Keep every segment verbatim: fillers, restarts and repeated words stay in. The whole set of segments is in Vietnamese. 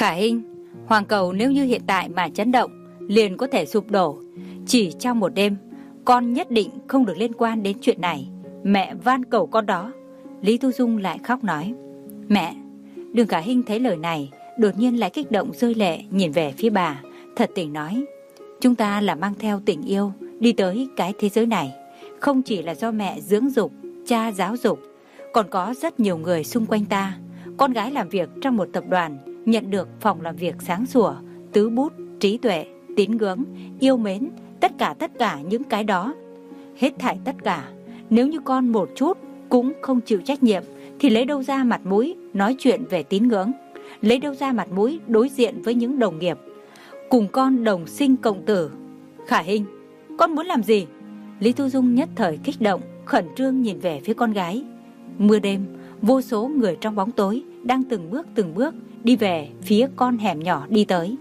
Khả Hinh, hoàng cầu nếu như hiện tại mà chấn động, liền có thể sụp đổ. Chỉ trong một đêm, con nhất định không được liên quan đến chuyện này. Mẹ van cầu con đó. Lý Tu Dung lại khóc nói. Mẹ! Đường Khả Hinh thấy lời này, đột nhiên lại kích động rơi lệ, nhìn về phía bà, thật tình nói. Chúng ta là mang theo tình yêu đi tới cái thế giới này, không chỉ là do mẹ dưỡng dục, cha giáo dục, còn có rất nhiều người xung quanh ta. Con gái làm việc trong một tập đoàn, nhận được phòng làm việc sáng sủa, tứ bút, trí tuệ, tín ngưỡng, yêu mến, tất cả tất cả những cái đó. Hết thảy tất cả, nếu như con một chút cũng không chịu trách nhiệm, thì lấy đâu ra mặt mũi nói chuyện về tín ngưỡng, lấy đâu ra mặt mũi đối diện với những đồng nghiệp, cùng con đồng sinh cộng tử. Khả Hinh, con muốn làm gì? Lý Tu Dung nhất thời kích động, khẩn trương nhìn về phía con gái. Mưa đêm, vô số người trong bóng tối đang từng bước từng bước đi về phía con hẻm nhỏ đi tới.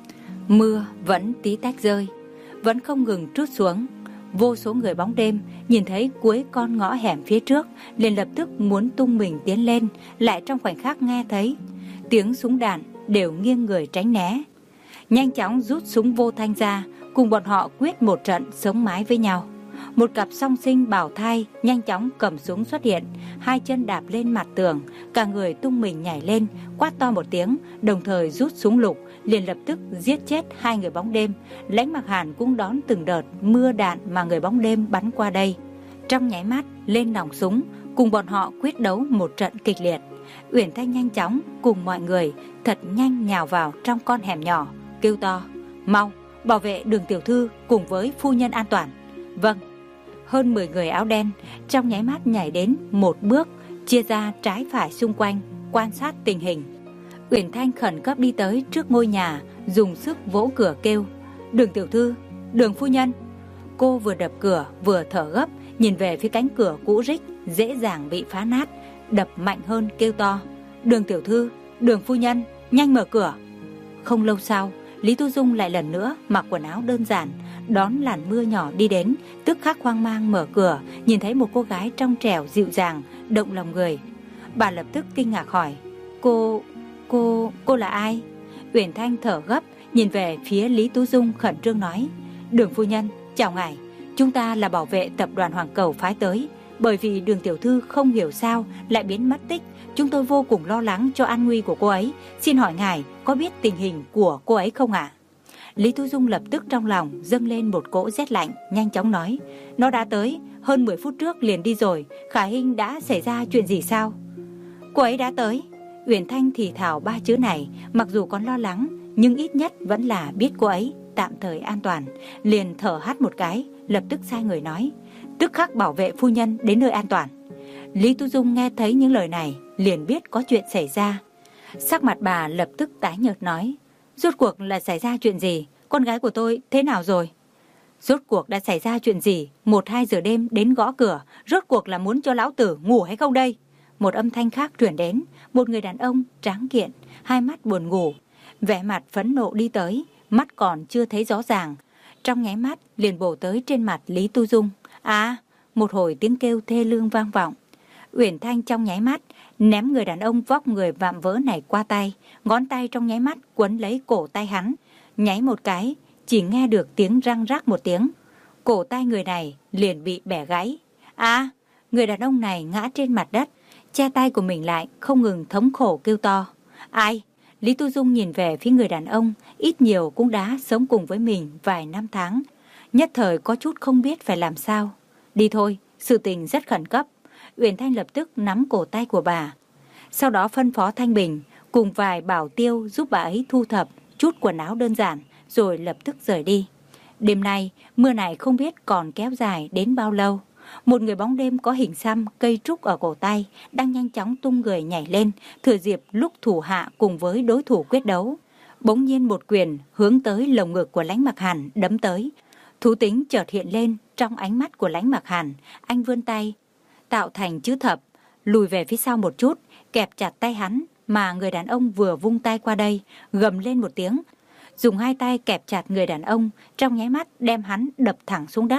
Mưa vẫn tí tách rơi, vẫn không ngừng trút xuống. Vô số người bóng đêm nhìn thấy cuối con ngõ hẻm phía trước, liền lập tức muốn tung mình tiến lên, lại trong khoảnh khắc nghe thấy tiếng súng đạn, đều nghiêng người tránh né. Nhanh chóng rút súng vô thanh ra, cùng bọn họ quyết một trận sống mái với nhau. Một cặp song sinh bào thai nhanh chóng cầm súng xuất hiện, hai chân đạp lên mặt tường, cả người tung mình nhảy lên, quát to một tiếng, đồng thời rút súng lục, liền lập tức giết chết hai người bóng đêm. Lãnh Mặc Hàn cũng đón từng đợt mưa đạn mà người bóng đêm bắn qua đây. Trong nháy mắt lên nòng súng, cùng bọn họ quyết đấu một trận kịch liệt. Uyển Thanh nhanh chóng cùng mọi người thật nhanh nhào vào trong con hẻm nhỏ, kêu to: mau bảo vệ Đường tiểu thư cùng với phu nhân an toàn. Vâng. Hơn mười người áo đen trong nháy mắt nhảy đến một bước, chia ra trái phải xung quanh, quan sát tình hình. Uyển Thanh khẩn cấp đi tới trước ngôi nhà, dùng sức vỗ cửa kêu: Đường tiểu thư, Đường phu nhân. Cô vừa đập cửa vừa thở gấp, nhìn về phía cánh cửa cũ rích dễ dàng bị phá nát, đập mạnh hơn kêu to: Đường tiểu thư, Đường phu nhân, nhanh mở cửa. Không lâu sau, Lý Tu Dung lại lần nữa mặc quần áo đơn giản, đón làn mưa nhỏ đi đến, tức khắc hoang mang mở cửa, nhìn thấy một cô gái trong trẻo dịu dàng, động lòng người. Bà lập tức kinh ngạc hỏi: Cô, cô, cô là ai? Uyển Thanh thở gấp, nhìn về phía Lý Tu Dung khẩn trương nói: Đường phu nhân, chào ngài, chúng ta là bảo vệ tập đoàn Hoàng Cầu phái tới. Bởi vì Đường tiểu thư không hiểu sao lại biến mất tích, chúng tôi vô cùng lo lắng cho an nguy của cô ấy. Xin hỏi ngài có biết tình hình của cô ấy không ạ? Lý Tu Dung lập tức trong lòng dâng lên một cỗ rét lạnh, nhanh chóng nói: Nó đã tới, hơn mười phút trước liền đi rồi. Khả Hinh đã xảy ra chuyện gì sao? Cô ấy đã tới. Uyển Thanh thì thào ba chữ này, mặc dù còn lo lắng, nhưng ít nhất vẫn là biết cô ấy tạm thời an toàn. Liền thở hắt một cái, lập tức sai người nói: Tức khắc bảo vệ phu nhân đến nơi an toàn. Lý Tu Dung nghe thấy những lời này, liền biết có chuyện xảy ra. Sắc mặt bà lập tức tái nhợt nói: Rốt cuộc là xảy ra chuyện gì? Con gái của tôi thế nào rồi? Rốt cuộc đã xảy ra chuyện gì? Một hai giờ đêm đến gõ cửa, rốt cuộc là muốn cho lão tử ngủ hay không đây? Một âm thanh khác truyền đến, một người đàn ông tráng kiện, hai mắt buồn ngủ, vẻ mặt phẫn nộ đi tới, mắt còn chưa thấy rõ ràng, trong nháy mắt liền bổ tới trên mặt Lý Tu Dung. À, một hồi tiếng kêu thê lương vang vọng. Uyển Thanh trong nháy mắt ném người đàn ông vóc người vạm vỡ này qua tay, ngón tay trong nháy mắt quấn lấy cổ tay hắn, nháy một cái, chỉ nghe được tiếng răng rắc một tiếng, cổ tay người này liền bị bẻ gãy. À, người đàn ông này ngã trên mặt đất, che tay của mình lại, không ngừng thống khổ kêu to. Ai? Lý Tu Dung nhìn về phía người đàn ông, ít nhiều cũng đã sống cùng với mình vài năm tháng, nhất thời có chút không biết phải làm sao. Đi thôi, sự tình rất khẩn cấp. Uyển Thanh lập tức nắm cổ tay của bà, sau đó phân phó Thanh Bình cùng vài bảo tiêu giúp bà ấy thu thập chút quần áo đơn giản, rồi lập tức rời đi. Đêm nay, mưa này không biết còn kéo dài đến bao lâu. Một người bóng đêm có hình xăm cây trúc ở cổ tay đang nhanh chóng tung người nhảy lên, thừa dịp lúc thủ hạ cùng với đối thủ quyết đấu. Bỗng nhiên một quyền hướng tới lồng ngực của Lãnh Mặc Hàn đấm tới. Thú tính chợt hiện lên trong ánh mắt của Lãnh Mặc Hàn, anh vươn tay tạo thành chữ thập, lùi về phía sau một chút, kẹp chặt tay hắn, mà người đàn ông vừa vung tay qua đây, gầm lên một tiếng, dùng hai tay kẹp chặt người đàn ông, trong nháy mắt đem hắn đập thẳng xuống đất.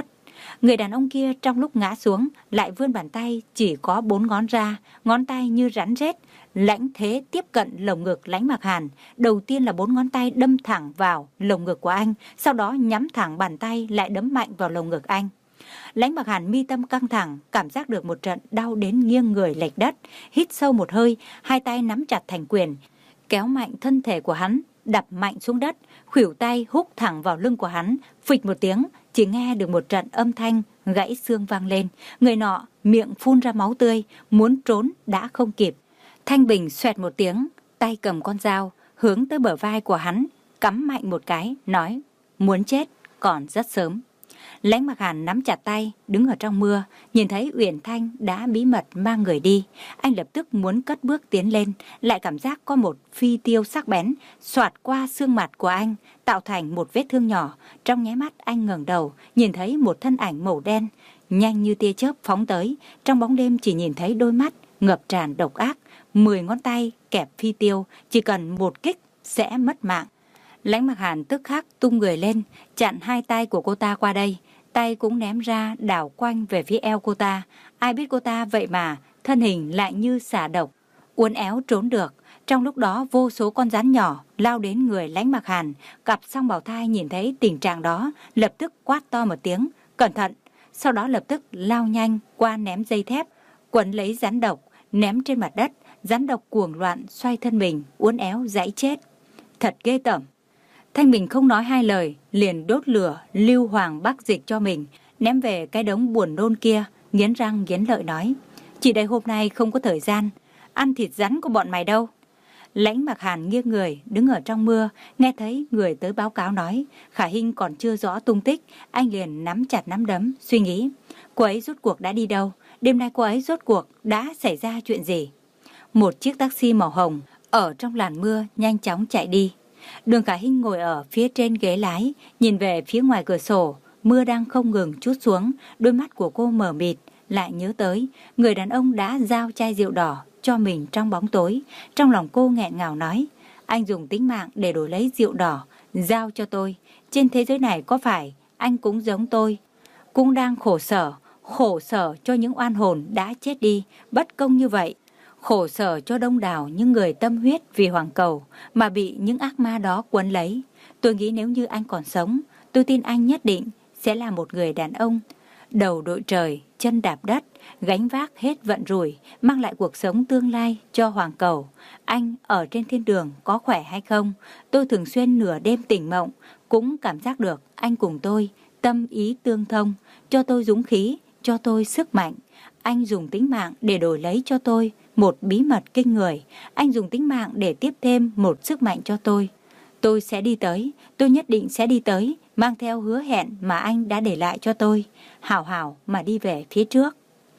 Người đàn ông kia trong lúc ngã xuống lại vươn bàn tay chỉ có bốn ngón ra, ngón tay như rắn rết, lãnh thế tiếp cận lồng ngực Lãnh Mặc Hàn. Đầu tiên là bốn ngón tay đâm thẳng vào lồng ngực của anh, sau đó nhắm thẳng bàn tay lại đấm mạnh vào lồng ngực anh. Lãnh Mặc Hàn mi tâm căng thẳng, cảm giác được một trận đau đến nghiêng người lệch đất, hít sâu một hơi, hai tay nắm chặt thành quyền, kéo mạnh thân thể của hắn, đập mạnh xuống đất, khuỷu tay húc thẳng vào lưng của hắn, phịch một tiếng, chỉ nghe được một trận âm thanh gãy xương vang lên. Người nọ miệng phun ra máu tươi, muốn trốn đã không kịp. Thanh Bình xoẹt một tiếng, tay cầm con dao, hướng tới bờ vai của hắn, cắm mạnh một cái, nói: muốn chết còn rất sớm. Lãnh Mặc Hàn nắm chặt tay, đứng ở trong mưa, nhìn thấy Uyển Thanh đã bí mật mang người đi. Anh lập tức muốn cất bước tiến lên, lại cảm giác có một phi tiêu sắc bén xoạt qua xương mặt của anh, tạo thành một vết thương nhỏ. Trong nháy mắt anh ngẩng đầu, nhìn thấy một thân ảnh màu đen, nhanh như tia chớp phóng tới. Trong bóng đêm chỉ nhìn thấy đôi mắt ngập tràn độc ác, mười ngón tay kẹp phi tiêu, chỉ cần một kích sẽ mất mạng. Lãnh Mặc Hàn tức khắc tung người lên, chặn hai tay của cô ta qua đây. Tay cũng ném ra đảo quanh về phía eo cô ta. Ai biết cô ta vậy mà thân hình lại như xả độc, uốn éo trốn được. Trong lúc đó vô số con rắn nhỏ lao đến người Lãnh Mặc Hàn. Cặp song bào thai nhìn thấy tình trạng đó, lập tức quát to một tiếng: cẩn thận! Sau đó lập tức lao nhanh qua ném dây thép, quấn lấy rắn độc, ném trên mặt đất. Rắn độc cuồng loạn xoay thân mình, uốn éo giãy chết. Thật ghê tởm. Thanh Bình không nói hai lời, liền đốt lửa lưu hoàng bắc dịch cho mình, ném về cái đống buồn nôn kia, nghiến răng nghiến lợi nói: chỉ đây hôm nay không có thời gian ăn thịt rắn của bọn mày đâu. Lãnh Mặc Hàn nghiêng người đứng ở trong mưa, nghe thấy người tới báo cáo nói Khả Hinh còn chưa rõ tung tích. Anh liền nắm chặt nắm đấm, suy nghĩ: cô ấy rốt cuộc đã đi đâu? Đêm nay cô ấy rốt cuộc đã xảy ra chuyện gì? Một chiếc taxi màu hồng ở trong làn mưa nhanh chóng chạy đi. Đường Khả Hinh ngồi ở phía trên ghế lái, nhìn về phía ngoài cửa sổ. Mưa đang không ngừng trút xuống, đôi mắt của cô mờ mịt, lại nhớ tới người đàn ông đã giao chai rượu đỏ cho mình trong bóng tối. Trong lòng cô nghẹn ngào nói: anh dùng tính mạng để đổi lấy rượu đỏ giao cho tôi. Trên thế giới này có phải anh cũng giống tôi, cũng đang khổ sở, khổ sở cho những oan hồn đã chết đi bất công như vậy, khổ sở cho đông đảo những người tâm huyết vì Hoàng Cầu mà bị những ác ma đó quấn lấy. Tôi nghĩ nếu như anh còn sống, tôi tin anh nhất định sẽ là một người đàn ông đầu đội trời, chân đạp đất, gánh vác hết vận rủi, mang lại cuộc sống tương lai cho Hoàng Cầu. Anh ở trên thiên đường có khỏe hay không? Tôi thường xuyên nửa đêm tỉnh mộng, cũng cảm giác được anh cùng tôi tâm ý tương thông, cho tôi dũng khí, cho tôi sức mạnh. Anh dùng tính mạng để đổi lấy cho tôi một bí mật kinh người. Anh dùng tính mạng để tiếp thêm một sức mạnh cho tôi. Tôi sẽ đi tới, tôi nhất định sẽ đi tới, mang theo hứa hẹn mà anh đã để lại cho tôi, hảo hảo mà đi về phía trước.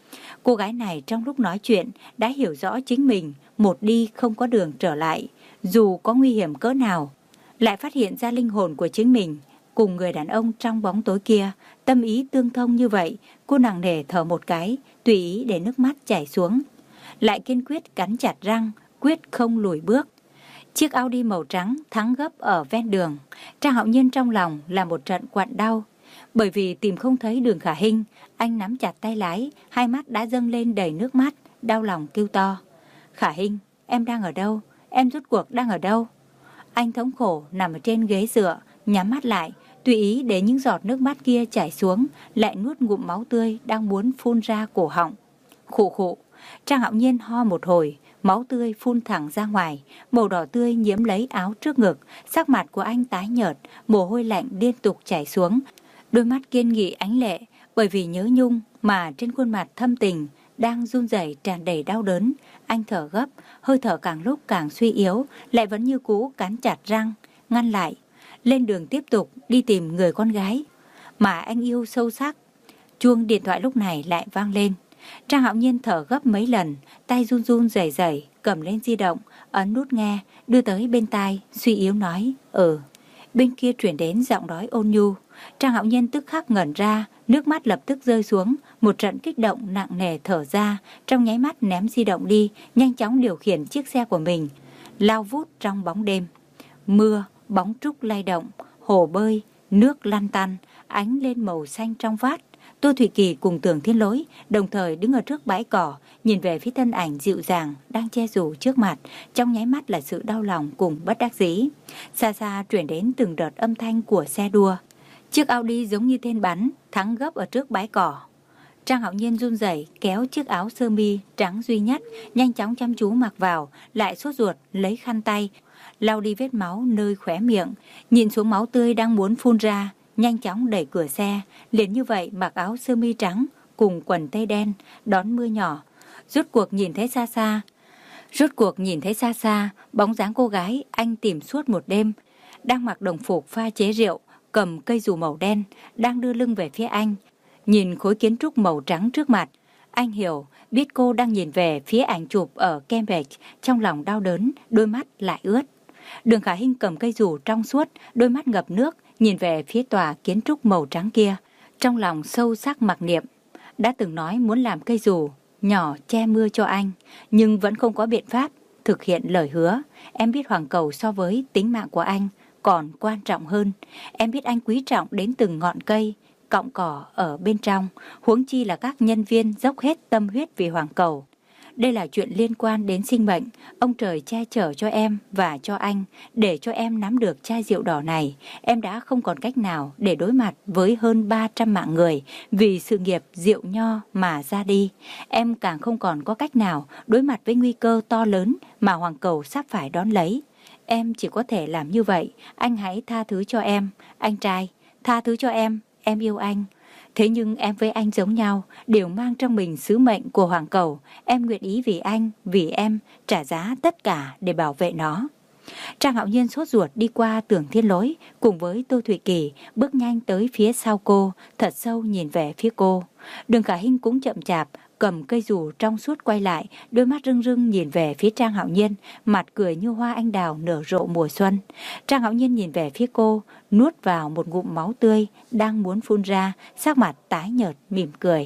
Cô gái này trong lúc nói chuyện đã hiểu rõ chính mình một đi không có đường trở lại. Dù có nguy hiểm cỡ nào, lại phát hiện ra linh hồn của chính mình cùng người đàn ông trong bóng tối kia, tâm ý tương thông như vậy. Cô nặng nề thở một cái, tùy ý để nước mắt chảy xuống, lại kiên quyết cắn chặt răng, quyết không lùi bước. Chiếc Audi màu trắng thắng gấp ở ven đường. Trang Hạo Nhiên trong lòng là một trận quặn đau. Bởi vì tìm không thấy Đường Khả Hinh, anh nắm chặt tay lái, hai mắt đã dâng lên đầy nước mắt, đau lòng kêu to: Khả Hinh, em đang ở đâu? Em rốt cuộc đang ở đâu? Anh thống khổ nằm ở trên ghế dựa, nhắm mắt lại, tùy ý để những giọt nước mắt kia chảy xuống, lại nuốt ngụm máu tươi đang muốn phun ra cổ họng. Khụ khụ. Trang Hạo Nhiên ho một hồi, máu tươi phun thẳng ra ngoài, màu đỏ tươi nhiễm lấy áo trước ngực. Sắc mặt của anh tái nhợt, mồ hôi lạnh liên tục chảy xuống, đôi mắt kiên nghị ánh lệ. Bởi vì nhớ nhung mà trên khuôn mặt thâm tình đang run rẩy tràn đầy đau đớn. Anh thở gấp, hơi thở càng lúc càng suy yếu, lại vẫn như cũ cắn chặt răng ngăn lại, lên đường tiếp tục đi tìm người con gái mà anh yêu sâu sắc. Chuông điện thoại lúc này lại vang lên. Trang Hạo Nhiên thở gấp mấy lần, tay run run rẩy rẩy cầm lên di động, ấn nút nghe, đưa tới bên tai, suy yếu nói: Ừ. Bên kia truyền đến giọng nói ôn nhu. Trang Hạo Nhiên tức khắc ngẩn ra, nước mắt lập tức rơi xuống, một trận kích động nặng nề thở ra, trong nháy mắt ném di động đi, nhanh chóng điều khiển chiếc xe của mình, lao vút trong bóng đêm. Mưa, bóng trúc lay động, hồ bơi, nước lăn tăn, ánh lên màu xanh trong vắt. Tô Thụy Kỳ cùng Tưởng Thiên Lỗi đồng thời đứng ở trước bãi cỏ, nhìn về phía thân ảnh dịu dàng đang che dù trước mặt, trong nháy mắt là sự đau lòng cùng bất đắc dĩ. Xa xa truyền đến từng đợt âm thanh của xe đua. Chiếc Audi giống như tên bắn, thắng gấp ở trước bãi cỏ. Trang Hạo Nhiên run rẩy kéo chiếc áo sơ mi trắng duy nhất, nhanh chóng chăm chú mặc vào, lại sốt ruột lấy khăn tay, lau đi vết máu nơi khóe miệng, nhìn xuống máu tươi đang muốn phun ra, nhanh chóng đẩy cửa xe, liền như vậy mặc áo sơ mi trắng cùng quần tây đen, đón mưa nhỏ. Rốt cuộc nhìn thấy xa xa, rốt cuộc nhìn thấy xa xa, bóng dáng cô gái anh tìm suốt một đêm, đang mặc đồng phục pha chế rượu, cầm cây dù màu đen, đang đưa lưng về phía anh. Nhìn khối kiến trúc màu trắng trước mặt, anh hiểu, biết cô đang nhìn về phía ảnh chụp ở Cambridge, trong lòng đau đớn, đôi mắt lại ướt. Đường Khả Hinh cầm cây dù trong suốt, đôi mắt ngập nước, nhìn về phía tòa kiến trúc màu trắng kia, trong lòng sâu sắc mặc niệm. Đã từng nói muốn làm cây dù nhỏ che mưa cho anh, nhưng vẫn không có biện pháp thực hiện lời hứa. Em biết Hoàng Cầu so với tính mạng của anh còn quan trọng hơn. Em biết anh quý trọng đến từng ngọn cây, cọng cỏ ở bên trong, huống chi là các nhân viên dốc hết tâm huyết vì Hoàng Cầu. Đây là chuyện liên quan đến sinh mệnh, ông trời che chở cho em và cho anh, để cho em nắm được chai rượu đỏ này. Em đã không còn cách nào để đối mặt với hơn ba trăm mạng người vì sự nghiệp rượu nho mà ra đi. Em càng không còn có cách nào đối mặt với nguy cơ to lớn mà Hoàng Cầu sắp phải đón lấy. Em chỉ có thể làm như vậy, anh hãy tha thứ cho em, anh trai, tha thứ cho em, em yêu anh. Thế nhưng em với anh giống nhau, đều mang trong mình sứ mệnh của Hoàng Cầu. Em nguyện ý vì anh, vì em, trả giá tất cả để bảo vệ nó. Trang Hạo Nhiên sốt ruột đi qua Tưởng Thiên Lỗi, cùng với Tô Thụy Kỳ, bước nhanh tới phía sau cô, thật sâu nhìn về phía cô. Đường Khả Hinh cũng chậm chạp, cầm cây dù trong suốt quay lại, đôi mắt rưng rưng nhìn về phía Trang Hạo Nhiên, mặt cười như hoa anh đào nở rộ mùa xuân. Trang Hạo Nhiên nhìn về phía cô, nuốt vào một ngụm máu tươi, đang muốn phun ra, sắc mặt tái nhợt mỉm cười.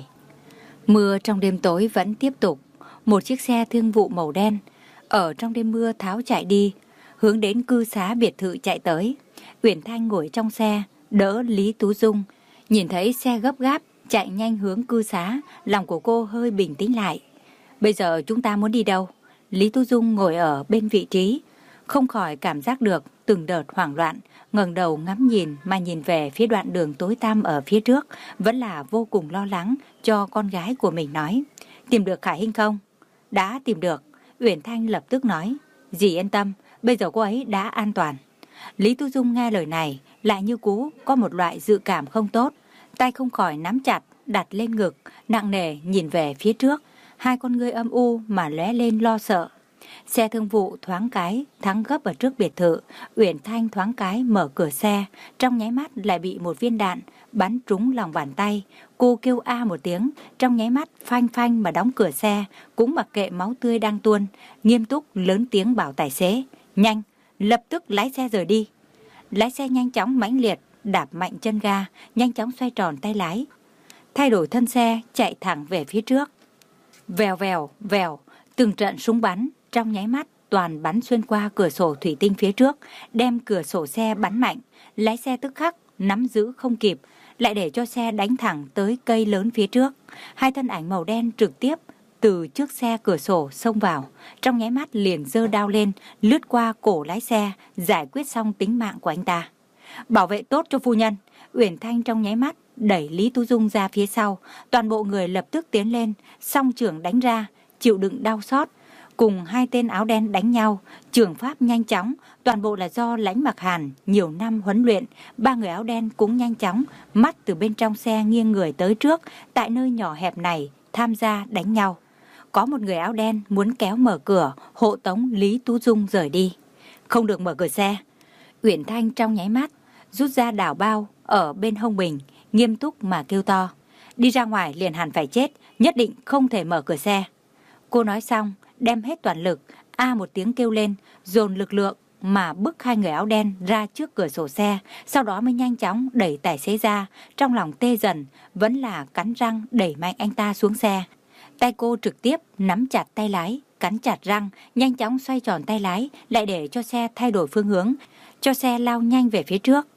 Mưa trong đêm tối vẫn tiếp tục, một chiếc xe thương vụ màu đen, ở trong đêm mưa tháo chạy đi, hướng đến cư xá biệt thự chạy tới. Uyển Thanh ngồi trong xe, đỡ Lý Tú Dung, nhìn thấy xe gấp gáp, chạy nhanh hướng cư xá, lòng của cô hơi bình tĩnh lại. Bây giờ chúng ta muốn đi đâu? Lý Tú Dung ngồi ở bên vị trí, không khỏi cảm giác được từng đợt hoảng loạn, ngẩng đầu ngắm nhìn mà nhìn về phía đoạn đường tối tăm ở phía trước, vẫn là vô cùng lo lắng cho con gái của mình nói. Tìm được Khả Hinh không? Đã tìm được. Uyển Thanh lập tức nói. Dì yên tâm, bây giờ cô ấy đã an toàn. Lý Tú Dung nghe lời này, lại như cú có một loại dự cảm không tốt, tay không khỏi nắm chặt, đặt lên ngực, nặng nề nhìn về phía trước, hai con ngươi âm u mà lóe lên lo sợ. Xe thương vụ thoáng cái thắng gấp ở trước biệt thự, Uyển Thanh thoáng cái mở cửa xe, trong nháy mắt lại bị một viên đạn bắn trúng lòng bàn tay. Cô kêu a một tiếng, trong nháy mắt phanh phanh mà đóng cửa xe, cũng mặc kệ máu tươi đang tuôn, nghiêm túc lớn tiếng bảo tài xế, nhanh, lập tức lái xe rời đi. Lái xe nhanh chóng mãnh liệt, đạp mạnh chân ga, nhanh chóng xoay tròn tay lái, thay đổi thân xe, chạy thẳng về phía trước. Vèo vèo, vèo, từng trận súng bắn, trong nháy mắt toàn bắn xuyên qua cửa sổ thủy tinh phía trước, đem cửa sổ xe bắn mạnh. Lái xe tức khắc nắm giữ không kịp, lại để cho xe đánh thẳng tới cây lớn phía trước. Hai thân ảnh màu đen trực tiếp từ trước xe cửa sổ xông vào, trong nháy mắt liền giơ đao lên, lướt qua cổ lái xe, giải quyết xong tính mạng của anh ta. Bảo vệ tốt cho phu nhân. Uyển Thanh trong nháy mắt đẩy Lý Tú Dung ra phía sau, toàn bộ người lập tức tiến lên, song trưởng đánh ra, chịu đựng đau xót, cùng hai tên áo đen đánh nhau, trường pháp nhanh chóng, toàn bộ là do Lãnh Mặc Hàn nhiều năm huấn luyện. Ba người áo đen cũng nhanh chóng, mắt từ bên trong xe nghiêng người tới trước, tại nơi nhỏ hẹp này tham gia đánh nhau. Có một người áo đen muốn kéo mở cửa, hộ tống Lý Tú Dung rời đi. Không được mở cửa xe. Uyển Thanh trong nháy mắt rút ra đảo bao ở bên hông mình, nghiêm túc mà kêu to. Đi ra ngoài liền hẳn phải chết, nhất định không thể mở cửa xe. Cô nói xong, đem hết toàn lực, a một tiếng kêu lên, dồn lực lượng mà bức hai người áo đen ra trước cửa sổ xe, sau đó mới nhanh chóng đẩy tài xế ra, trong lòng tê dần, vẫn là cắn răng đẩy mạnh anh ta xuống xe. Tay cô trực tiếp nắm chặt tay lái, cắn chặt răng, nhanh chóng xoay tròn tay lái, lại để cho xe thay đổi phương hướng, cho xe lao nhanh về phía trước.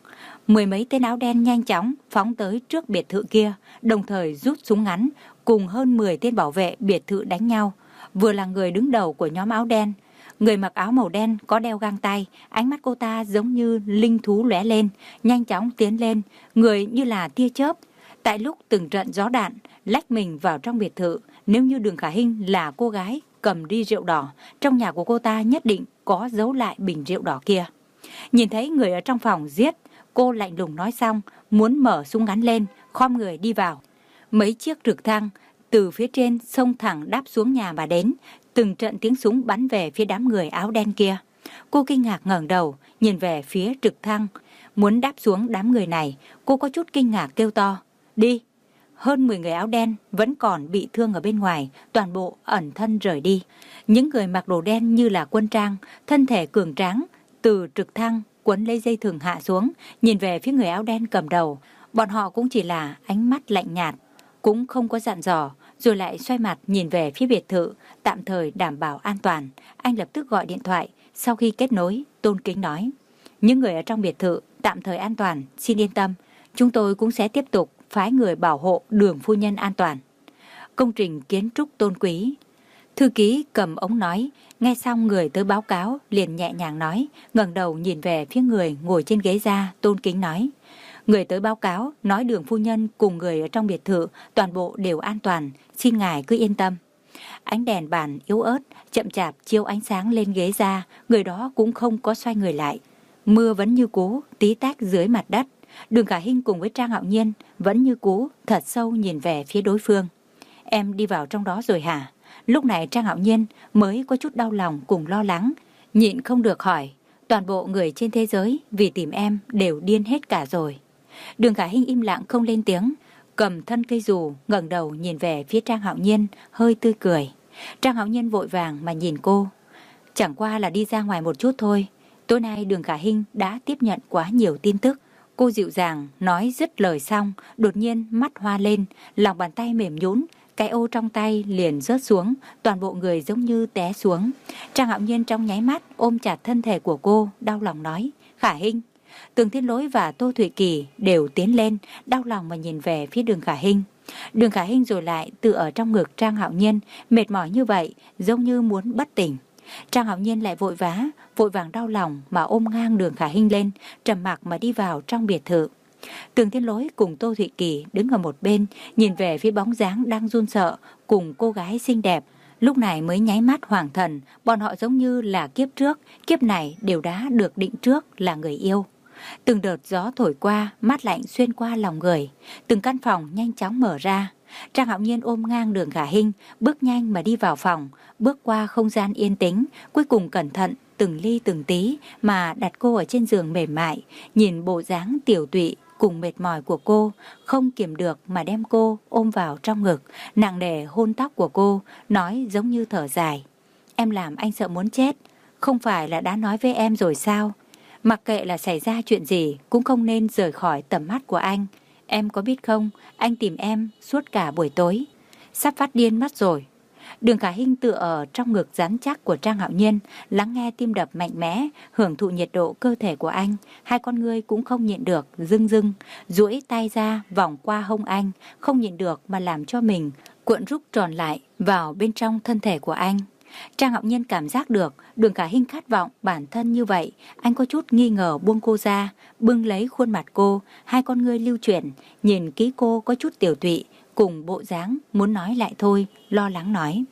Mười mấy tên áo đen nhanh chóng phóng tới trước biệt thự kia, đồng thời rút súng ngắn, cùng hơn mười tên bảo vệ biệt thự đánh nhau. Vừa là người đứng đầu của nhóm áo đen, người mặc áo màu đen có đeo găng tay, ánh mắt cô ta giống như linh thú lóe lên, nhanh chóng tiến lên, người như là tia chớp. Tại lúc từng trận gió đạn lách mình vào trong biệt thự, nếu như Đường Khả Hinh là cô gái cầm đi rượu đỏ, trong nhà của cô ta nhất định có giấu lại bình rượu đỏ kia. Nhìn thấy người ở trong phòng giết, cô lạnh lùng nói xong, muốn mở súng ngắn lên, khom người đi vào. Mấy chiếc trực thăng từ phía trên xông thẳng đáp xuống nhà mà đến, từng trận tiếng súng bắn về phía đám người áo đen kia. Cô kinh ngạc ngẩng đầu, nhìn về phía trực thăng, muốn đáp xuống đám người này. Cô có chút kinh ngạc kêu to, đi! Hơn mười người áo đen vẫn còn bị thương ở bên ngoài, toàn bộ ẩn thân rời đi. Những người mặc đồ đen như là quân trang, thân thể cường tráng, từ trực thăng quấn lấy dây thừng hạ xuống, nhìn về phía người áo đen cầm đầu. Bọn họ cũng chỉ là ánh mắt lạnh nhạt, cũng không có dặn dò, rồi lại xoay mặt nhìn về phía biệt thự, tạm thời đảm bảo an toàn. Anh lập tức gọi điện thoại, sau khi kết nối, tôn kính nói, những người ở trong biệt thự tạm thời an toàn, xin yên tâm, chúng tôi cũng sẽ tiếp tục phái người bảo hộ Đường phu nhân an toàn. Công trình kiến trúc tôn quý. Thư ký cầm ống nói, nghe xong người tới báo cáo liền nhẹ nhàng nói, ngẩng đầu nhìn về phía người ngồi trên ghế ra, tôn kính nói, người tới báo cáo nói Đường phu nhân cùng người ở trong biệt thự toàn bộ đều an toàn, xin ngài cứ yên tâm. Ánh đèn bàn yếu ớt chậm chạp chiếu ánh sáng lên ghế ra, người đó cũng không có xoay người lại. Mưa vẫn như cũ tí tách dưới mặt đất. Đường Khả Hinh cùng với Trang Hạo Nhiên vẫn như cũ thật sâu nhìn về phía đối phương. Em đi vào trong đó rồi hả? Lúc này Trang Hạo Nhiên mới có chút đau lòng cùng lo lắng, nhịn không được hỏi, toàn bộ người trên thế giới vì tìm em đều điên hết cả rồi. Đường Khả Hinh im lặng không lên tiếng, cầm thân cây dù ngẩng đầu nhìn về phía Trang Hạo Nhiên, hơi tươi cười. Trang Hạo Nhiên vội vàng mà nhìn cô, chẳng qua là đi ra ngoài một chút thôi. Tối nay Đường Khả Hinh đã tiếp nhận quá nhiều tin tức. Cô dịu dàng nói dứt lời xong, đột nhiên mắt hoa lên, lòng bàn tay mềm nhũn, cái ô trong tay liền rớt xuống, toàn bộ người giống như té xuống. Trang Hạo Nhiên trong nháy mắt ôm chặt thân thể của cô, đau lòng nói, Khả Hinh. Tường Thiên Lỗi và Tô Thụy Kỳ đều tiến lên, đau lòng mà nhìn về phía Đường Khả Hinh. Đường Khả Hinh rồi lại tự ở trong ngực Trang Hạo Nhiên, mệt mỏi như vậy, giống như muốn bất tỉnh. Trang Hạo Nhiên lại vội vã, vội vàng đau lòng mà ôm ngang Đường Khả Hinh lên, trầm mặc mà đi vào trong biệt thự. Tường Thiên Lỗi cùng Tô Thụy Kỳ đứng ở một bên, nhìn về phía bóng dáng đang run sợ cùng cô gái xinh đẹp. Lúc này mới nháy mắt hoàng thần, bọn họ giống như là kiếp trước, kiếp này đều đã được định trước là người yêu. Từng đợt gió thổi qua, mát lạnh xuyên qua lòng người, từng căn phòng nhanh chóng mở ra. Trang Hạo Nhiên ôm ngang Đường Khả Hinh, bước nhanh mà đi vào phòng, bước qua không gian yên tĩnh, cuối cùng cẩn thận từng ly từng tí mà đặt cô ở trên giường mềm mại, nhìn bộ dáng tiểu tụy cùng mệt mỏi của cô, không kiềm được mà đem cô ôm vào trong ngực, nặng nề hôn tóc của cô, nói giống như thở dài, em làm anh sợ muốn chết, không phải là đã nói với em rồi sao? Mặc kệ là xảy ra chuyện gì cũng không nên rời khỏi tầm mắt của anh. Em có biết không, anh tìm em suốt cả buổi tối, sắp phát điên mất rồi. Đường Khả Hinh tựa ở trong ngực rắn chắc của Trang Hạo Nhiên, lắng nghe tim đập mạnh mẽ, hưởng thụ nhiệt độ cơ thể của anh. Hai con ngươi cũng không nhịn được, rưng rưng, duỗi tay ra vòng qua hông anh, không nhịn được mà làm cho mình cuộn rút tròn lại vào bên trong thân thể của anh. Trang Hạo Nhiên cảm giác được Đường Khả Hinh khát vọng bản thân như vậy, anh có chút nghi ngờ buông cô ra, bưng lấy khuôn mặt cô, hai con ngươi lưu chuyển, nhìn kỹ cô có chút tiểu tụy, cùng bộ dáng muốn nói lại thôi, lo lắng nói,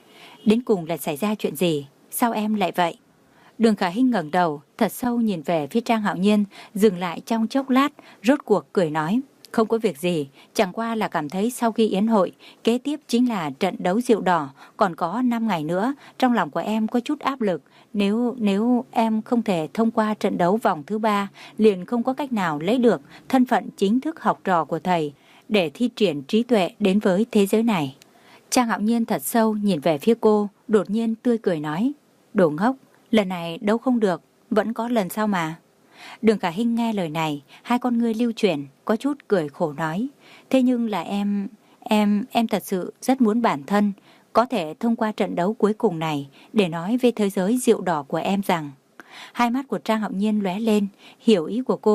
đến cùng là xảy ra chuyện gì, sao em lại vậy? Đường Khả Hinh ngẩng đầu, thật sâu nhìn về phía Trang Hạo Nhiên, dừng lại trong chốc lát, rốt cuộc cười nói, không có việc gì, chẳng qua là cảm thấy sau khi yến hội, kế tiếp chính là trận đấu rượu đỏ, còn có năm ngày nữa, trong lòng của em có chút áp lực, nếu nếu em không thể thông qua trận đấu vòng thứ ba, liền không có cách nào lấy được thân phận chính thức học trò của thầy, để thi triển trí tuệ đến với thế giới này. Trang Hạo Nhiên thật sâu nhìn về phía cô, đột nhiên tươi cười nói, đồ ngốc, lần này đấu không được, vẫn có lần sau mà. Đường Khả Hinh nghe lời này, hai con ngươi lưu chuyển, có chút cười khổ nói, thế nhưng là em, em, em thật sự rất muốn bản thân có thể thông qua trận đấu cuối cùng này để nói với thế giới rượu đỏ của em rằng. Hai mắt của Trang Hạo Nhiên lóe lên, hiểu ý của cô,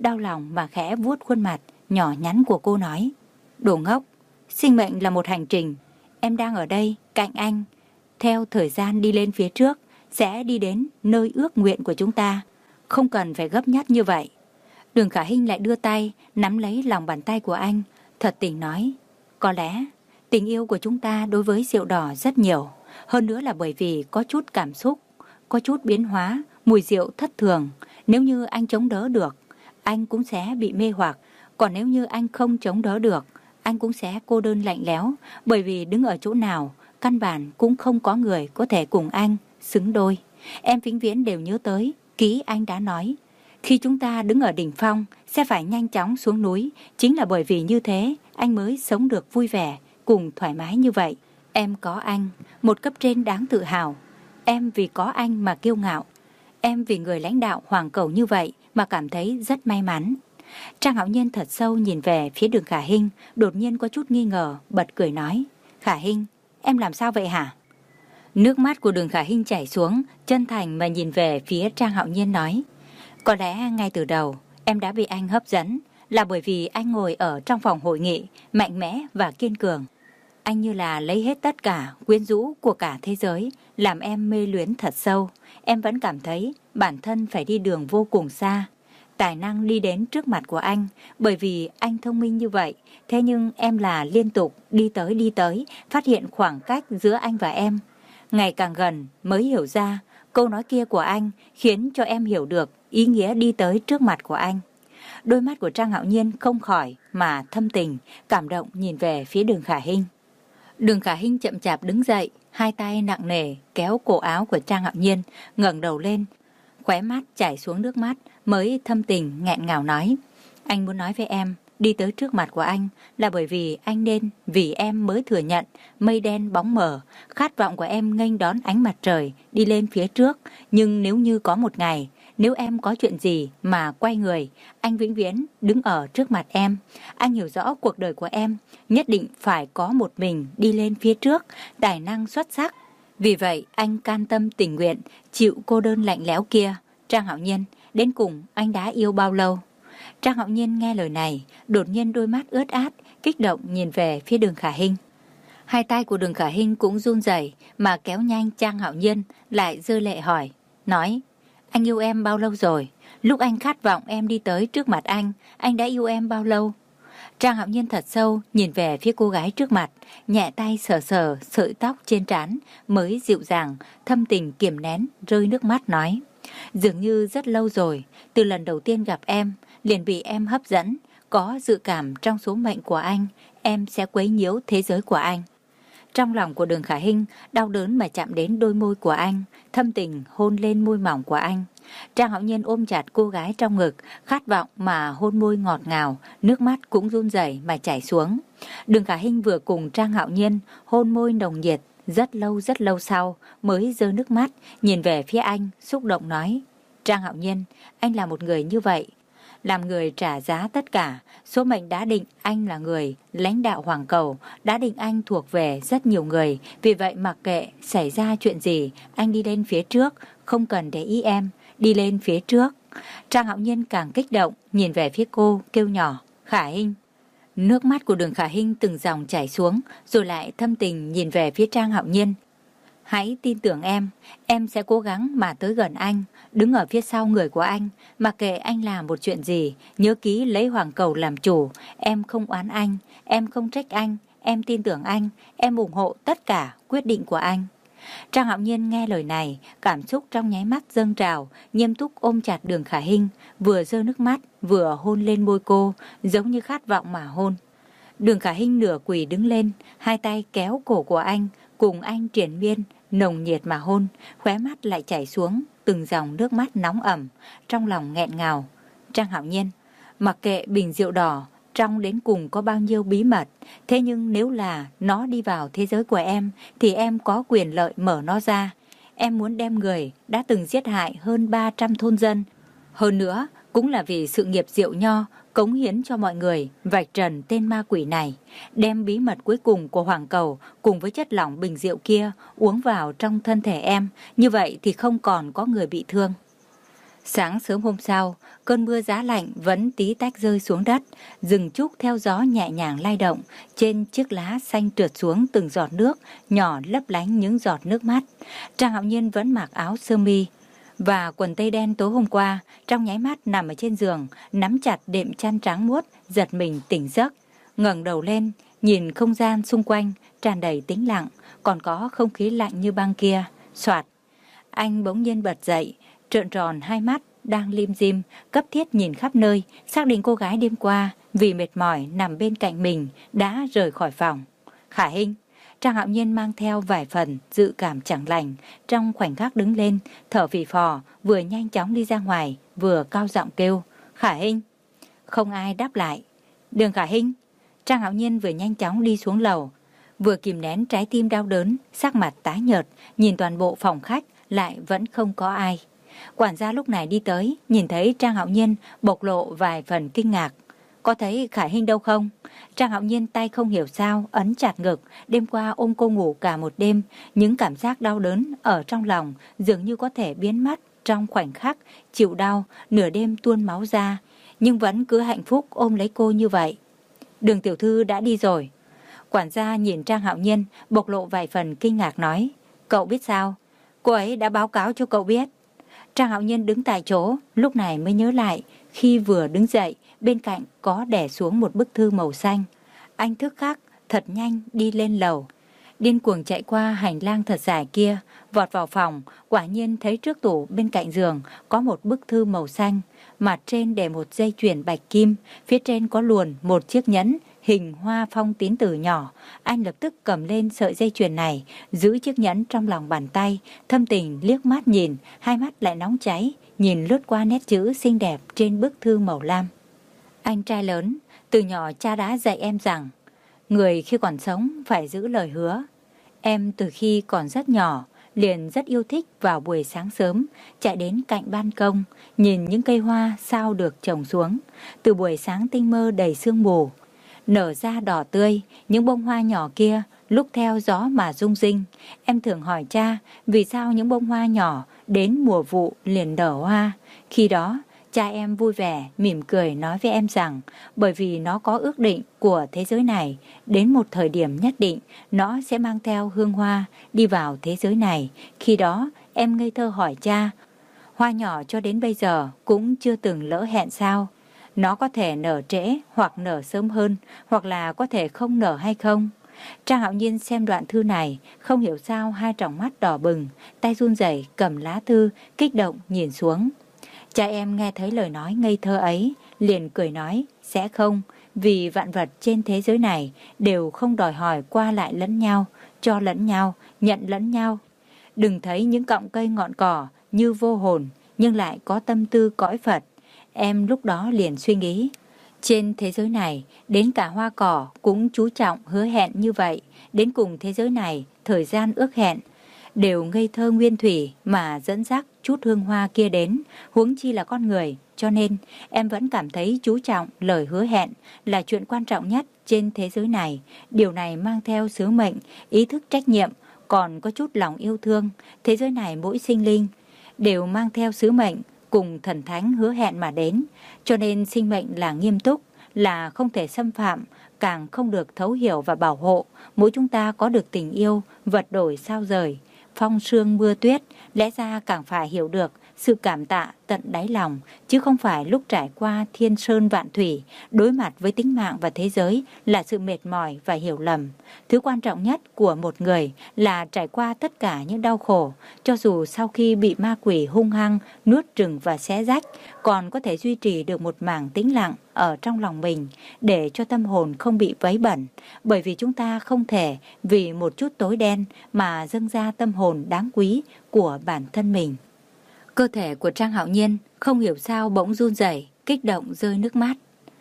đau lòng mà khẽ vuốt khuôn mặt nhỏ nhắn của cô nói: Đồ ngốc, sinh mệnh là một hành trình. Em đang ở đây cạnh anh, theo thời gian đi lên phía trước, sẽ đi đến nơi ước nguyện của chúng ta. Không cần phải gấp nhất như vậy. Đường Khả Hinh lại đưa tay nắm lấy lòng bàn tay của anh, thật tình nói: Có lẽ tình yêu của chúng ta đối với rượu đỏ rất nhiều. Hơn nữa là bởi vì có chút cảm xúc, có chút biến hóa, mùi rượu thất thường. Nếu như anh chống đỡ được, anh cũng sẽ bị mê hoặc. Còn nếu như anh không chống đỡ được, anh cũng sẽ cô đơn lạnh lẽo. Bởi vì đứng ở chỗ nào, căn bản cũng không có người có thể cùng anh xứng đôi. Em vĩnh viễn đều nhớ tới ký anh đã nói: Khi chúng ta đứng ở đỉnh phong, sẽ phải nhanh chóng xuống núi. Chính là bởi vì như thế, anh mới sống được vui vẻ, cùng thoải mái như vậy. Em có anh, một cấp trên đáng tự hào. Em vì có anh mà kiêu ngạo. Em vì người lãnh đạo Hoàng Cầu như vậy mà cảm thấy rất may mắn. Trang Hạo Nhiên thật sâu nhìn về phía Đường Khả Hinh, đột nhiên có chút nghi ngờ, bật cười nói: Khả Hinh, em làm sao vậy hả? Nước mắt của Đường Khả Hinh chảy xuống, chân thành mà nhìn về phía Trang Hạo Nhiên nói: Có lẽ ngay từ đầu em đã bị anh hấp dẫn, là bởi vì anh ngồi ở trong phòng hội nghị, mạnh mẽ và kiên cường. Anh như là lấy hết tất cả quyến rũ của cả thế giới, làm em mê luyến thật sâu. Em vẫn cảm thấy bản thân phải đi đường vô cùng xa, tài năng đi đến trước mặt của anh, bởi vì anh thông minh như vậy. Thế nhưng em là liên tục đi tới đi tới, phát hiện khoảng cách giữa anh và em ngày càng gần, mới hiểu ra câu nói kia của anh khiến cho em hiểu được ý nghĩa đi tới trước mặt của anh. Đôi mắt của Trang Hạo Nhiên không khỏi mà thâm tình, cảm động nhìn về phía Đường Khả Hinh. Đường Khả Hinh chậm chạp đứng dậy, hai tay nặng nề kéo cổ áo của Trang Hạo Nhiên, ngẩng đầu lên, khóe mắt chảy xuống nước mắt, mới thâm tình nghẹn ngào nói: Anh muốn nói với em, đi tới trước mặt của anh là bởi vì anh nên vì em mới thừa nhận mây đen bóng mờ, khát vọng của em nghênh đón ánh mặt trời đi lên phía trước. Nhưng nếu như có một ngày, nếu em có chuyện gì mà quay người, anh vĩnh viễn đứng ở trước mặt em. Anh hiểu rõ cuộc đời của em nhất định phải có một mình đi lên phía trước, tài năng xuất sắc. Vì vậy anh can tâm tình nguyện chịu cô đơn lạnh lẽo kia. Trang Hạo Nhiên, đến cùng anh đã yêu bao lâu? Trang Hạo Nhiên nghe lời này, đột nhiên đôi mắt ướt át, kích động nhìn về phía Đường Khả Hinh. Hai tay của Đường Khả Hinh cũng run rẩy mà kéo nhanh Trang Hạo Nhiên lại rơi lệ hỏi, nói: Anh yêu em bao lâu rồi? Lúc anh khát vọng em đi tới trước mặt anh, anh đã yêu em bao lâu? Trang Hạo Nhiên thật sâu nhìn về phía cô gái trước mặt, nhẹ tay sờ sờ sợi tóc trên trán, mới dịu dàng, thâm tình kiềm nén rơi nước mắt nói: Dường như rất lâu rồi, từ lần đầu tiên gặp em, liền bị em hấp dẫn, có dự cảm trong số mệnh của anh, em sẽ quấy nhiễu thế giới của anh. Trong lòng của Đường Khả Hinh đau đớn mà chạm đến đôi môi của anh, thâm tình hôn lên môi mỏng của anh. Trang Hạo Nhiên ôm chặt cô gái trong ngực, khát vọng mà hôn môi ngọt ngào, nước mắt cũng run rẩy mà chảy xuống. Đường Khả Hinh vừa cùng Trang Hạo Nhiên hôn môi nồng nhiệt, rất lâu rất lâu sau mới rơi nước mắt, nhìn về phía anh, xúc động nói: Trang Hạo Nhiên, anh là một người như vậy, làm người trả giá tất cả. Số mệnh đã định anh là người lãnh đạo Hoàng Cầu, đã định anh thuộc về rất nhiều người. Vì vậy mặc kệ xảy ra chuyện gì, anh đi lên phía trước, không cần để ý em, đi lên phía trước. Trang Hạo Nhiên càng kích động, nhìn về phía cô, kêu nhỏ: Khả Hinh. Nước mắt của Đường Khả Hinh từng dòng chảy xuống, rồi lại thâm tình nhìn về phía Trang Hạo Nhiên. Hãy tin tưởng em, em sẽ cố gắng mà tới gần anh, đứng ở phía sau người của anh, mặc kệ anh làm một chuyện gì, nhớ ký lấy Hoàng Cầu làm chủ. Em không oán anh, em không trách anh, em tin tưởng anh, em ủng hộ tất cả quyết định của anh. Trang Hạo Nhiên nghe lời này, cảm xúc trong nháy mắt dâng trào, nghiêm túc ôm chặt Đường Khả Hinh, vừa rơi nước mắt, vừa hôn lên môi cô, giống như khát vọng mà hôn. Đường Khả Hinh nửa quỳ đứng lên, hai tay kéo cổ của anh, cùng anh triền miên, nồng nhiệt mà hôn, khóe mắt lại chảy xuống từng dòng nước mắt nóng ẩm, trong lòng nghẹn ngào. Trang Hạo Nhiên, mặc kệ bình rượu đỏ trong đến cùng có bao nhiêu bí mật, thế nhưng nếu là nó đi vào thế giới của em, thì em có quyền lợi mở nó ra. Em muốn đem người đã từng giết hại hơn ba trăm thôn dân, hơn nữa cũng là vì sự nghiệp rượu nho, cống hiến cho mọi người, vạch trần tên ma quỷ này, đem bí mật cuối cùng của Hoàng Cầu cùng với chất lỏng bình rượu kia uống vào trong thân thể em, như vậy thì không còn có người bị thương. Sáng sớm hôm sau, cơn mưa giá lạnh vẫn tí tách rơi xuống đất, rừng trúc theo gió nhẹ nhàng lay động, trên chiếc lá xanh trượt xuống từng giọt nước, nhỏ lấp lánh những giọt nước mắt. Trang Hạo Nhiên vẫn mặc áo sơ mi và quần tây đen tối hôm qua, trong nháy mắt nằm ở trên giường, nắm chặt đệm chăn trắng muốt, giật mình tỉnh giấc. Ngẩng đầu lên, nhìn không gian xung quanh, tràn đầy tĩnh lặng, còn có không khí lạnh như băng kia. Soạt, anh bỗng nhiên bật dậy, trợn tròn hai mắt, đang lim dim, cấp thiết nhìn khắp nơi, xác định cô gái đêm qua vì mệt mỏi nằm bên cạnh mình đã rời khỏi phòng. Khả Hinh. Trang Hạo Nhiên mang theo vài phần dự cảm chẳng lành, trong khoảnh khắc đứng lên, thở phì phò, vừa nhanh chóng đi ra ngoài, vừa cao giọng kêu, Khả Hinh. Không ai đáp lại. Đường Khả Hinh. Trang Hạo Nhiên vừa nhanh chóng đi xuống lầu, vừa kìm nén trái tim đau đớn, sắc mặt tái nhợt, nhìn toàn bộ phòng khách lại vẫn không có ai. Quản gia lúc này đi tới, nhìn thấy Trang Hạo Nhiên bộc lộ vài phần kinh ngạc. Có thấy Khả Hinh đâu không? Trang Hạo Nhiên tay không hiểu sao ấn chặt ngực, đêm qua ôm cô ngủ cả một đêm, những cảm giác đau đớn ở trong lòng dường như có thể biến mất trong khoảnh khắc, chịu đau, nửa đêm tuôn máu ra, nhưng vẫn cứ hạnh phúc ôm lấy cô như vậy. Đường tiểu thư đã đi rồi. Quản gia nhìn Trang Hạo Nhiên bộc lộ vài phần kinh ngạc nói, cậu biết sao? Cô ấy đã báo cáo cho cậu biết. Trang Hạo Nhiên đứng tại chỗ, lúc này mới nhớ lại, khi vừa đứng dậy, bên cạnh có đè xuống một bức thư màu xanh. Anh thức khắc, thật nhanh đi lên lầu, điên cuồng chạy qua hành lang thật dài kia, vọt vào phòng, quả nhiên thấy trước tủ bên cạnh giường có một bức thư màu xanh, mặt trên để một dây chuyền bạch kim, phía trên có luồn một chiếc nhẫn hình hoa phong tín tử nhỏ. Anh lập tức cầm lên sợi dây chuyền này, giữ chiếc nhẫn trong lòng bàn tay, thâm tình liếc mắt nhìn, hai mắt lại nóng cháy, nhìn lướt qua nét chữ xinh đẹp trên bức thư màu lam. Anh trai lớn, từ nhỏ cha đã dạy em rằng, người khi còn sống phải giữ lời hứa. Em từ khi còn rất nhỏ, liền rất yêu thích vào buổi sáng sớm, chạy đến cạnh ban công, nhìn những cây hoa sao được trồng xuống. Từ buổi sáng tinh mơ đầy sương mù, nở ra đỏ tươi, những bông hoa nhỏ kia lúc theo gió mà rung rinh. Em thường hỏi cha, vì sao những bông hoa nhỏ đến mùa vụ liền nở hoa. Khi đó, cha em vui vẻ, mỉm cười nói với em rằng, bởi vì nó có ước định của thế giới này, đến một thời điểm nhất định, nó sẽ mang theo hương hoa đi vào thế giới này. Khi đó, em ngây thơ hỏi cha, hoa nhỏ cho đến bây giờ cũng chưa từng lỡ hẹn sao? Nó có thể nở trễ hoặc nở sớm hơn, hoặc là có thể không nở hay không? Trang Hạo Nhiên xem đoạn thư này, không hiểu sao hai tròng mắt đỏ bừng, tay run rẩy cầm lá thư, kích động nhìn xuống. Cha em nghe thấy lời nói ngây thơ ấy, liền cười nói, sẽ không, vì vạn vật trên thế giới này đều không đòi hỏi qua lại lẫn nhau, cho lẫn nhau, nhận lẫn nhau. Đừng thấy những cọng cây ngọn cỏ như vô hồn, nhưng lại có tâm tư cõi Phật. Em lúc đó liền suy nghĩ, trên thế giới này, đến cả hoa cỏ cũng chú trọng hứa hẹn như vậy, đến cùng thế giới này, thời gian ước hẹn, đều ngây thơ nguyên thủy mà dẫn dắt chút hương hoa kia đến, huống chi là con người. Cho nên em vẫn cảm thấy chú trọng lời hứa hẹn là chuyện quan trọng nhất trên thế giới này. Điều này mang theo sứ mệnh, ý thức trách nhiệm, còn có chút lòng yêu thương. Thế giới này mỗi sinh linh đều mang theo sứ mệnh cùng thần thánh hứa hẹn mà đến. Cho nên sinh mệnh là nghiêm túc, là không thể xâm phạm, càng không được thấu hiểu và bảo hộ. Mỗi chúng ta có được tình yêu, vật đổi sao rời, phong sương mưa tuyết, lẽ ra càng phải hiểu được sự cảm tạ tận đáy lòng, chứ không phải lúc trải qua thiên sơn vạn thủy, đối mặt với tính mạng và thế giới là sự mệt mỏi và hiểu lầm. Thứ quan trọng nhất của một người là trải qua tất cả những đau khổ, cho dù sau khi bị ma quỷ hung hăng nuốt chửng và xé rách, còn có thể duy trì được một mảng tĩnh lặng ở trong lòng mình, để cho tâm hồn không bị vấy bẩn. Bởi vì chúng ta không thể vì một chút tối đen mà dâng ra tâm hồn đáng quý của bản thân mình. Cơ thể của Trang Hạo Nhiên không hiểu sao bỗng run rẩy, kích động rơi nước mắt.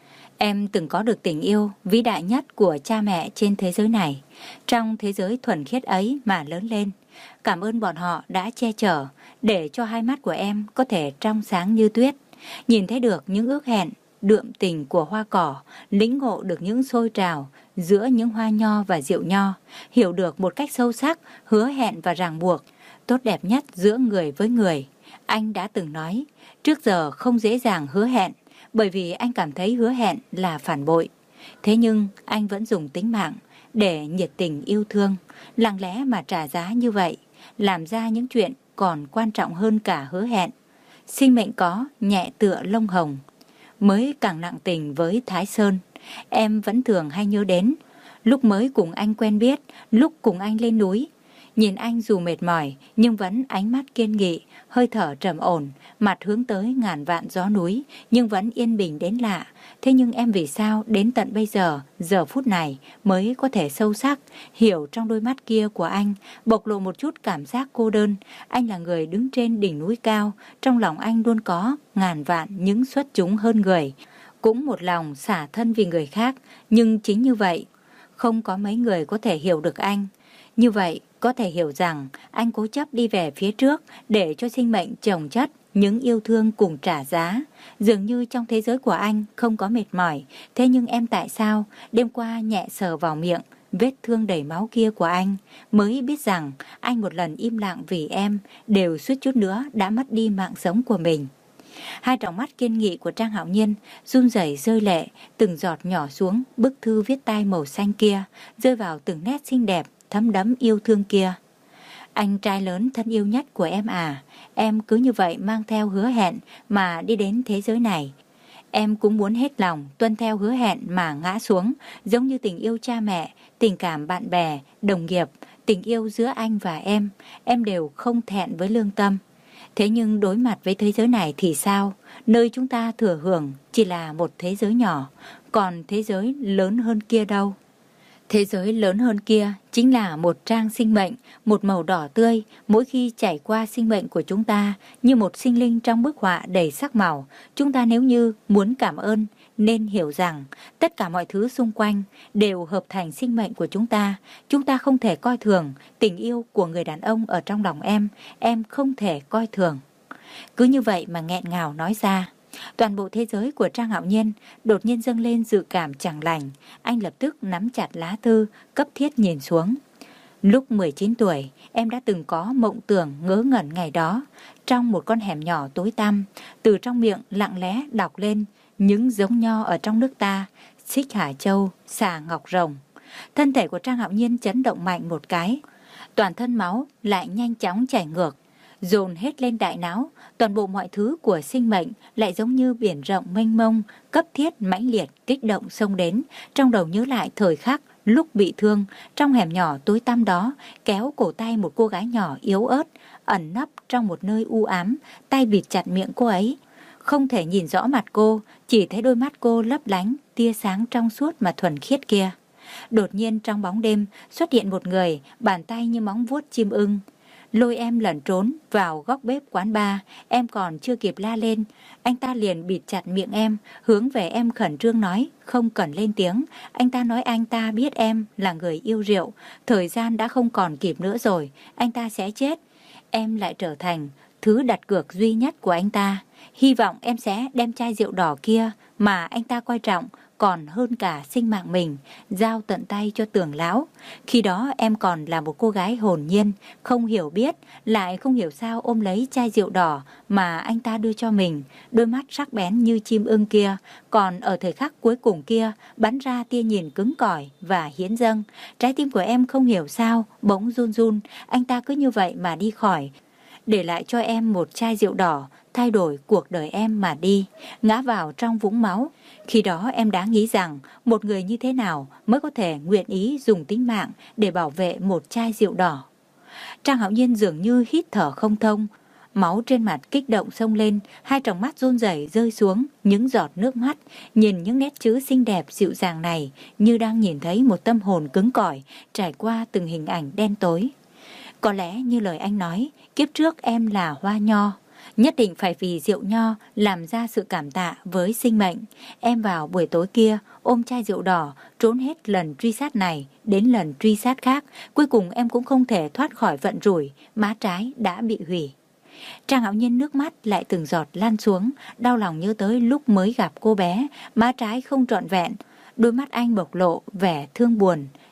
Em từng có được tình yêu vĩ đại nhất của cha mẹ trên thế giới này, trong thế giới thuần khiết ấy mà lớn lên. Cảm ơn bọn họ đã che chở, để cho hai mắt của em có thể trong sáng như tuyết, nhìn thấy được những ước hẹn, đượm tình của hoa cỏ, lĩnh ngộ được những sôi trào giữa những hoa nho và rượu nho, hiểu được một cách sâu sắc hứa hẹn và ràng buộc tốt đẹp nhất giữa người với người. anh đã từng nói, trước giờ không dễ dàng hứa hẹn, bởi vì anh cảm thấy hứa hẹn là phản bội. Thế nhưng anh vẫn dùng tính mạng để nhiệt tình yêu thương, lặng lẽ mà trả giá như vậy, làm ra những chuyện còn quan trọng hơn cả hứa hẹn. Sinh mệnh có nhẹ tựa lông hồng, mới càng nặng tình với Thái Sơn. Em vẫn thường hay nhớ đến lúc mới cùng anh quen biết, lúc cùng anh lên núi. Nhìn anh dù mệt mỏi nhưng vẫn ánh mắt kiên nghị, hơi thở trầm ổn, mặt hướng tới ngàn vạn gió núi, nhưng vẫn yên bình đến lạ. Thế nhưng em vì sao đến tận bây giờ, giờ phút này mới có thể sâu sắc hiểu trong đôi mắt kia của anh bộc lộ một chút cảm giác cô đơn. Anh là người đứng trên đỉnh núi cao, trong lòng anh luôn có ngàn vạn những xuất chúng hơn người, cũng một lòng xả thân vì người khác. Nhưng chính như vậy, không có mấy người có thể hiểu được anh. Như vậy, có thể hiểu rằng anh cố chấp đi về phía trước để cho sinh mệnh chồng chất những yêu thương cùng trả giá. Dường như trong thế giới của anh không có mệt mỏi. Thế nhưng em tại sao đêm qua nhẹ sờ vào miệng vết thương đầy máu kia của anh, mới biết rằng anh một lần im lặng vì em đều suýt chút nữa đã mất đi mạng sống của mình. Hai tròng mắt kiên nghị của Trang Hạo Nhiên run rẩy rơi lệ, từng giọt nhỏ xuống bức thư viết tay màu xanh kia, rơi vào từng nét xinh đẹp thấm đẫm yêu thương kia. Anh trai lớn thân yêu nhất của em à, em cứ như vậy mang theo hứa hẹn mà đi đến thế giới này. Em cũng muốn hết lòng tuân theo hứa hẹn mà ngã xuống, giống như tình yêu cha mẹ, tình cảm bạn bè, đồng nghiệp, tình yêu giữa anh và em, em đều không thẹn với lương tâm. Thế nhưng đối mặt với thế giới này thì sao? Nơi chúng ta thừa hưởng chỉ là một thế giới nhỏ, còn thế giới lớn hơn kia đâu? Thế giới lớn hơn kia chính là một trang sinh mệnh, một màu đỏ tươi, mỗi khi chảy qua sinh mệnh của chúng ta như một sinh linh trong bức họa đầy sắc màu. Chúng ta nếu như muốn cảm ơn, nên hiểu rằng tất cả mọi thứ xung quanh đều hợp thành sinh mệnh của chúng ta. Chúng ta không thể coi thường tình yêu của người đàn ông ở trong lòng em, em không thể coi thường. Cứ như vậy mà nghẹn ngào nói ra. Toàn bộ thế giới của Trang Hạo Nhiên đột nhiên dâng lên dự cảm chẳng lành. Anh lập tức nắm chặt lá thư, cấp thiết nhìn xuống. Lúc mười chín tuổi, em đã từng có mộng tưởng ngớ ngẩn ngày đó. Trong một con hẻm nhỏ tối tăm, từ trong miệng lặng lẽ đọc lên những giống nho ở trong nước ta: Xích Hà Châu, Xà Ngọc Rồng. Thân thể của Trang Hạo Nhiên chấn động mạnh một cái. Toàn thân máu lại nhanh chóng chảy ngược, dồn hết lên đại não. Toàn bộ mọi thứ của sinh mệnh lại giống như biển rộng mênh mông, cấp thiết mãnh liệt kích động xông đến. Trong đầu nhớ lại thời khắc lúc bị thương, trong hẻm nhỏ tối tăm đó, kéo cổ tay một cô gái nhỏ yếu ớt, ẩn nấp trong một nơi u ám, tay bịt chặt miệng cô ấy. Không thể nhìn rõ mặt cô, chỉ thấy đôi mắt cô lấp lánh, tia sáng trong suốt mà thuần khiết kia. Đột nhiên trong bóng đêm xuất hiện một người, bàn tay như móng vuốt chim ưng, lôi em lẩn trốn vào góc bếp quán bar. Em còn chưa kịp la lên, anh ta liền bịt chặt miệng em, hướng về em khẩn trương nói không cần lên tiếng. Anh ta nói anh ta biết em là người yêu rượu, thời gian đã không còn kịp nữa rồi, anh ta sẽ chết. Em lại trở thành thứ đặt cược duy nhất của anh ta. Hy vọng em sẽ đem chai rượu đỏ kia mà anh ta coi trọng còn hơn cả sinh mạng mình, giao tận tay cho Tưởng lão. Khi đó em còn là một cô gái hồn nhiên, không hiểu biết, lại không hiểu sao ôm lấy chai rượu đỏ mà anh ta đưa cho mình. Đôi mắt sắc bén như chim ưng kia, còn ở thời khắc cuối cùng kia bắn ra tia nhìn cứng cỏi và hiến dâng. Trái tim của em không hiểu sao bỗng run run. Anh ta cứ như vậy mà đi khỏi, để lại cho em một chai rượu đỏ, thay đổi cuộc đời em mà đi, ngã vào trong vũng máu. Khi đó em đã nghĩ rằng một người như thế nào mới có thể nguyện ý dùng tính mạng để bảo vệ một chai rượu đỏ. Trang Hạo Nhiên dường như hít thở không thông, máu trên mặt kích động xông lên, hai tròng mắt run rẩy rơi xuống những giọt nước mắt, nhìn những nét chữ xinh đẹp dịu dàng này như đang nhìn thấy một tâm hồn cứng cỏi trải qua từng hình ảnh đen tối. Có lẽ như lời anh nói, kiếp trước em là hoa nho, nhất định phải vì rượu nho làm ra sự cảm tạ với sinh mệnh. Em vào buổi tối kia ôm chai rượu đỏ, trốn hết lần truy sát này đến lần truy sát khác. Cuối cùng em cũng không thể thoát khỏi vận rủi, má trái đã bị hủy. Trang Hạo Nhiên nước mắt lại từng giọt lan xuống, đau lòng nhớ tới lúc mới gặp cô bé, má trái không trọn vẹn. Đôi mắt anh bộc lộ vẻ thương buồn,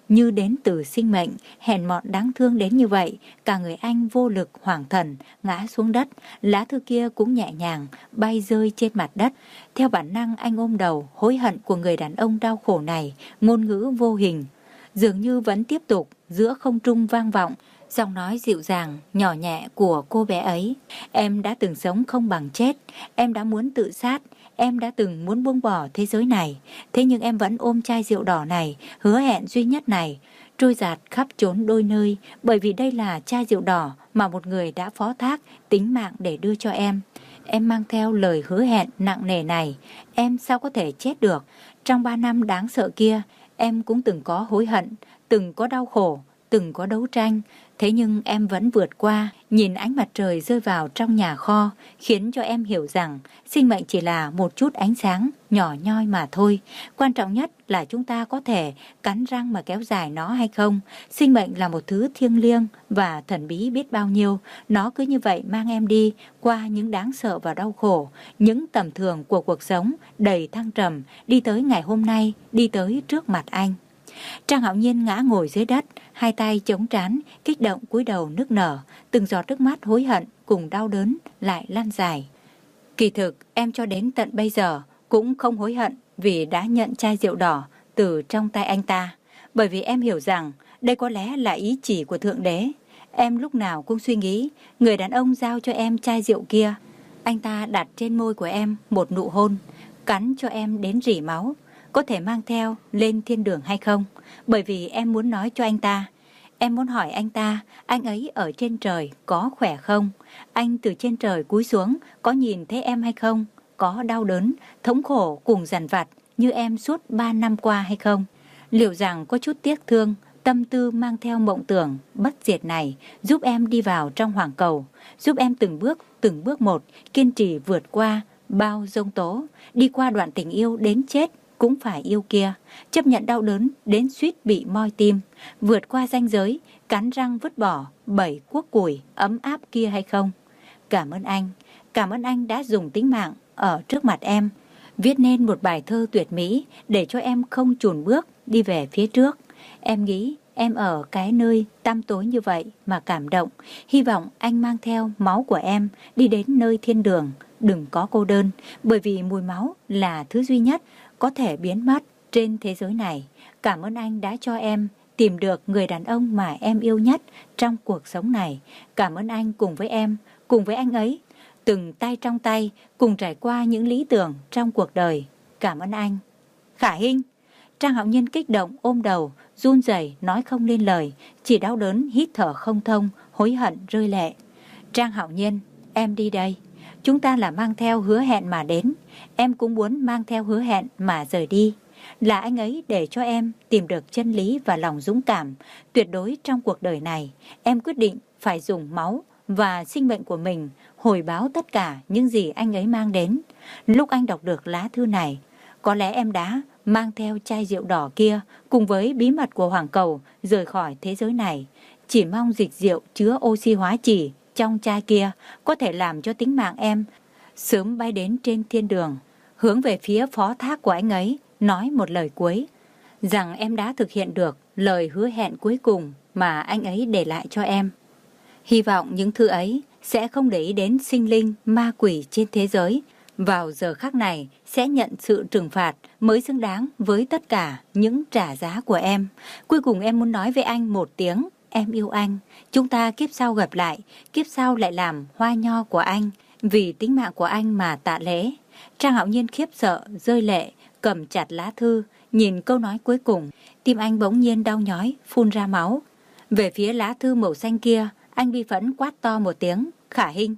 như đến từ sinh mệnh, hèn mọn đáng thương đến như vậy. Cả người anh vô lực hoảng thần, ngã xuống đất. Lá thư kia cũng nhẹ nhàng bay rơi trên mặt đất. Theo bản năng anh ôm đầu, hối hận của người đàn ông đau khổ này. Ngôn ngữ vô hình dường như vẫn tiếp tục giữa không trung vang vọng. Giọng nói dịu dàng, nhỏ nhẹ của cô bé ấy. Em đã từng sống không bằng chết. Em đã muốn tự sát. Em đã từng muốn buông bỏ thế giới này. Thế nhưng em vẫn ôm chai rượu đỏ này, hứa hẹn duy nhất này, trôi dạt khắp chốn đôi nơi. Bởi vì đây là chai rượu đỏ mà một người đã phó thác tính mạng để đưa cho em. Em mang theo lời hứa hẹn nặng nề này. Em sao có thể chết được? Trong ba năm đáng sợ kia, em cũng từng có hối hận, từng có đau khổ, từng có đấu tranh. Thế nhưng em vẫn vượt qua. Nhìn ánh mặt trời rơi vào trong nhà kho khiến cho em hiểu rằng sinh mệnh chỉ là một chút ánh sáng nhỏ nhoi mà thôi. Quan trọng nhất là chúng ta có thể cắn răng mà kéo dài nó hay không. Sinh mệnh là một thứ thiêng liêng và thần bí biết bao nhiêu. Nó cứ như vậy mang em đi qua những đáng sợ và đau khổ, những tầm thường của cuộc sống đầy thăng trầm, đi tới ngày hôm nay, đi tới trước mặt anh. Trang Hạo Nhiên ngã ngồi dưới đất, hai tay chống trán, kích động cúi đầu nức nở, từng giọt nước mắt hối hận cùng đau đớn lại lan dài. Kỳ thực em cho đến tận bây giờ cũng không hối hận vì đã nhận chai rượu đỏ từ trong tay anh ta, bởi vì em hiểu rằng đây có lẽ là ý chỉ của Thượng Đế. Em lúc nào cũng suy nghĩ người đàn ông giao cho em chai rượu kia, anh ta đặt trên môi của em một nụ hôn, cắn cho em đến rỉ máu, có thể mang theo lên thiên đường hay không. Bởi vì em muốn nói cho anh ta, em muốn hỏi anh ta, anh ấy ở trên trời có khỏe không? Anh từ trên trời cúi xuống có nhìn thấy em hay không? Có đau đớn, thống khổ cùng dằn vặt như em suốt ba năm qua hay không? Liệu rằng có chút tiếc thương, tâm tư mang theo mộng tưởng bất diệt này giúp em đi vào trong hoàng cầu, giúp em từng bước từng bước một kiên trì vượt qua bao giông tố, đi qua đoạn tình yêu đến chết cũng phải yêu kia, chấp nhận đau đớn đến suýt bị moi tim, vượt qua ranh giới, cắn răng vứt bỏ bảy cuốc củi ấm áp kia hay không? Cảm ơn anh, cảm ơn anh đã dùng tính mạng ở trước mặt em, viết nên một bài thơ tuyệt mỹ để cho em không chùn bước đi về phía trước. Em nghĩ em ở cái nơi tăm tối như vậy mà cảm động, hy vọng anh mang theo máu của em đi đến nơi thiên đường, đừng có cô đơn, bởi vì mùi máu là thứ duy nhất có thể biến mất trên thế giới này. Cảm ơn anh đã cho em tìm được người đàn ông mà em yêu nhất trong cuộc sống này. Cảm ơn anh cùng với em, cùng với anh ấy, từng tay trong tay, cùng trải qua những lý tưởng trong cuộc đời. Cảm ơn anh. Khả Hinh. Trang Hạo Nhiên kích động ôm đầu, run rẩy nói không nên lời, chỉ đau đớn hít thở không thông, hối hận rơi lệ. Trang Hạo Nhiên, em đi đây. Chúng ta là mang theo hứa hẹn mà đến, em cũng muốn mang theo hứa hẹn mà rời đi. Là anh ấy để cho em tìm được chân lý và lòng dũng cảm tuyệt đối trong cuộc đời này. Em quyết định phải dùng máu và sinh mệnh của mình hồi báo tất cả những gì anh ấy mang đến. Lúc anh đọc được lá thư này, có lẽ em đã mang theo chai rượu đỏ kia cùng với bí mật của hoàng cầu rời khỏi thế giới này. Chỉ mong dịch rượu chứa oxy hóa chỉ trong chai kia có thể làm cho tính mạng em sớm bay đến trên thiên đường. Hướng về phía phó thác của anh ấy, nói một lời cuối, rằng em đã thực hiện được lời hứa hẹn cuối cùng mà anh ấy để lại cho em. Hy vọng những thư ấy sẽ không để ý đến sinh linh ma quỷ trên thế giới, vào giờ khắc này sẽ nhận sự trừng phạt mới xứng đáng với tất cả những trả giá của em. Cuối cùng em muốn nói với anh một tiếng, em yêu anh. Chúng ta kiếp sau gặp lại, kiếp sau lại làm hoa nho của anh, vì tính mạng của anh mà tạ lễ. Trang Hạo Nhiên khiếp sợ, rơi lệ, cầm chặt lá thư, nhìn câu nói cuối cùng, tim anh bỗng nhiên đau nhói, phun ra máu. Về phía lá thư màu xanh kia, anh bi phẫn quát to một tiếng, Khả Hinh.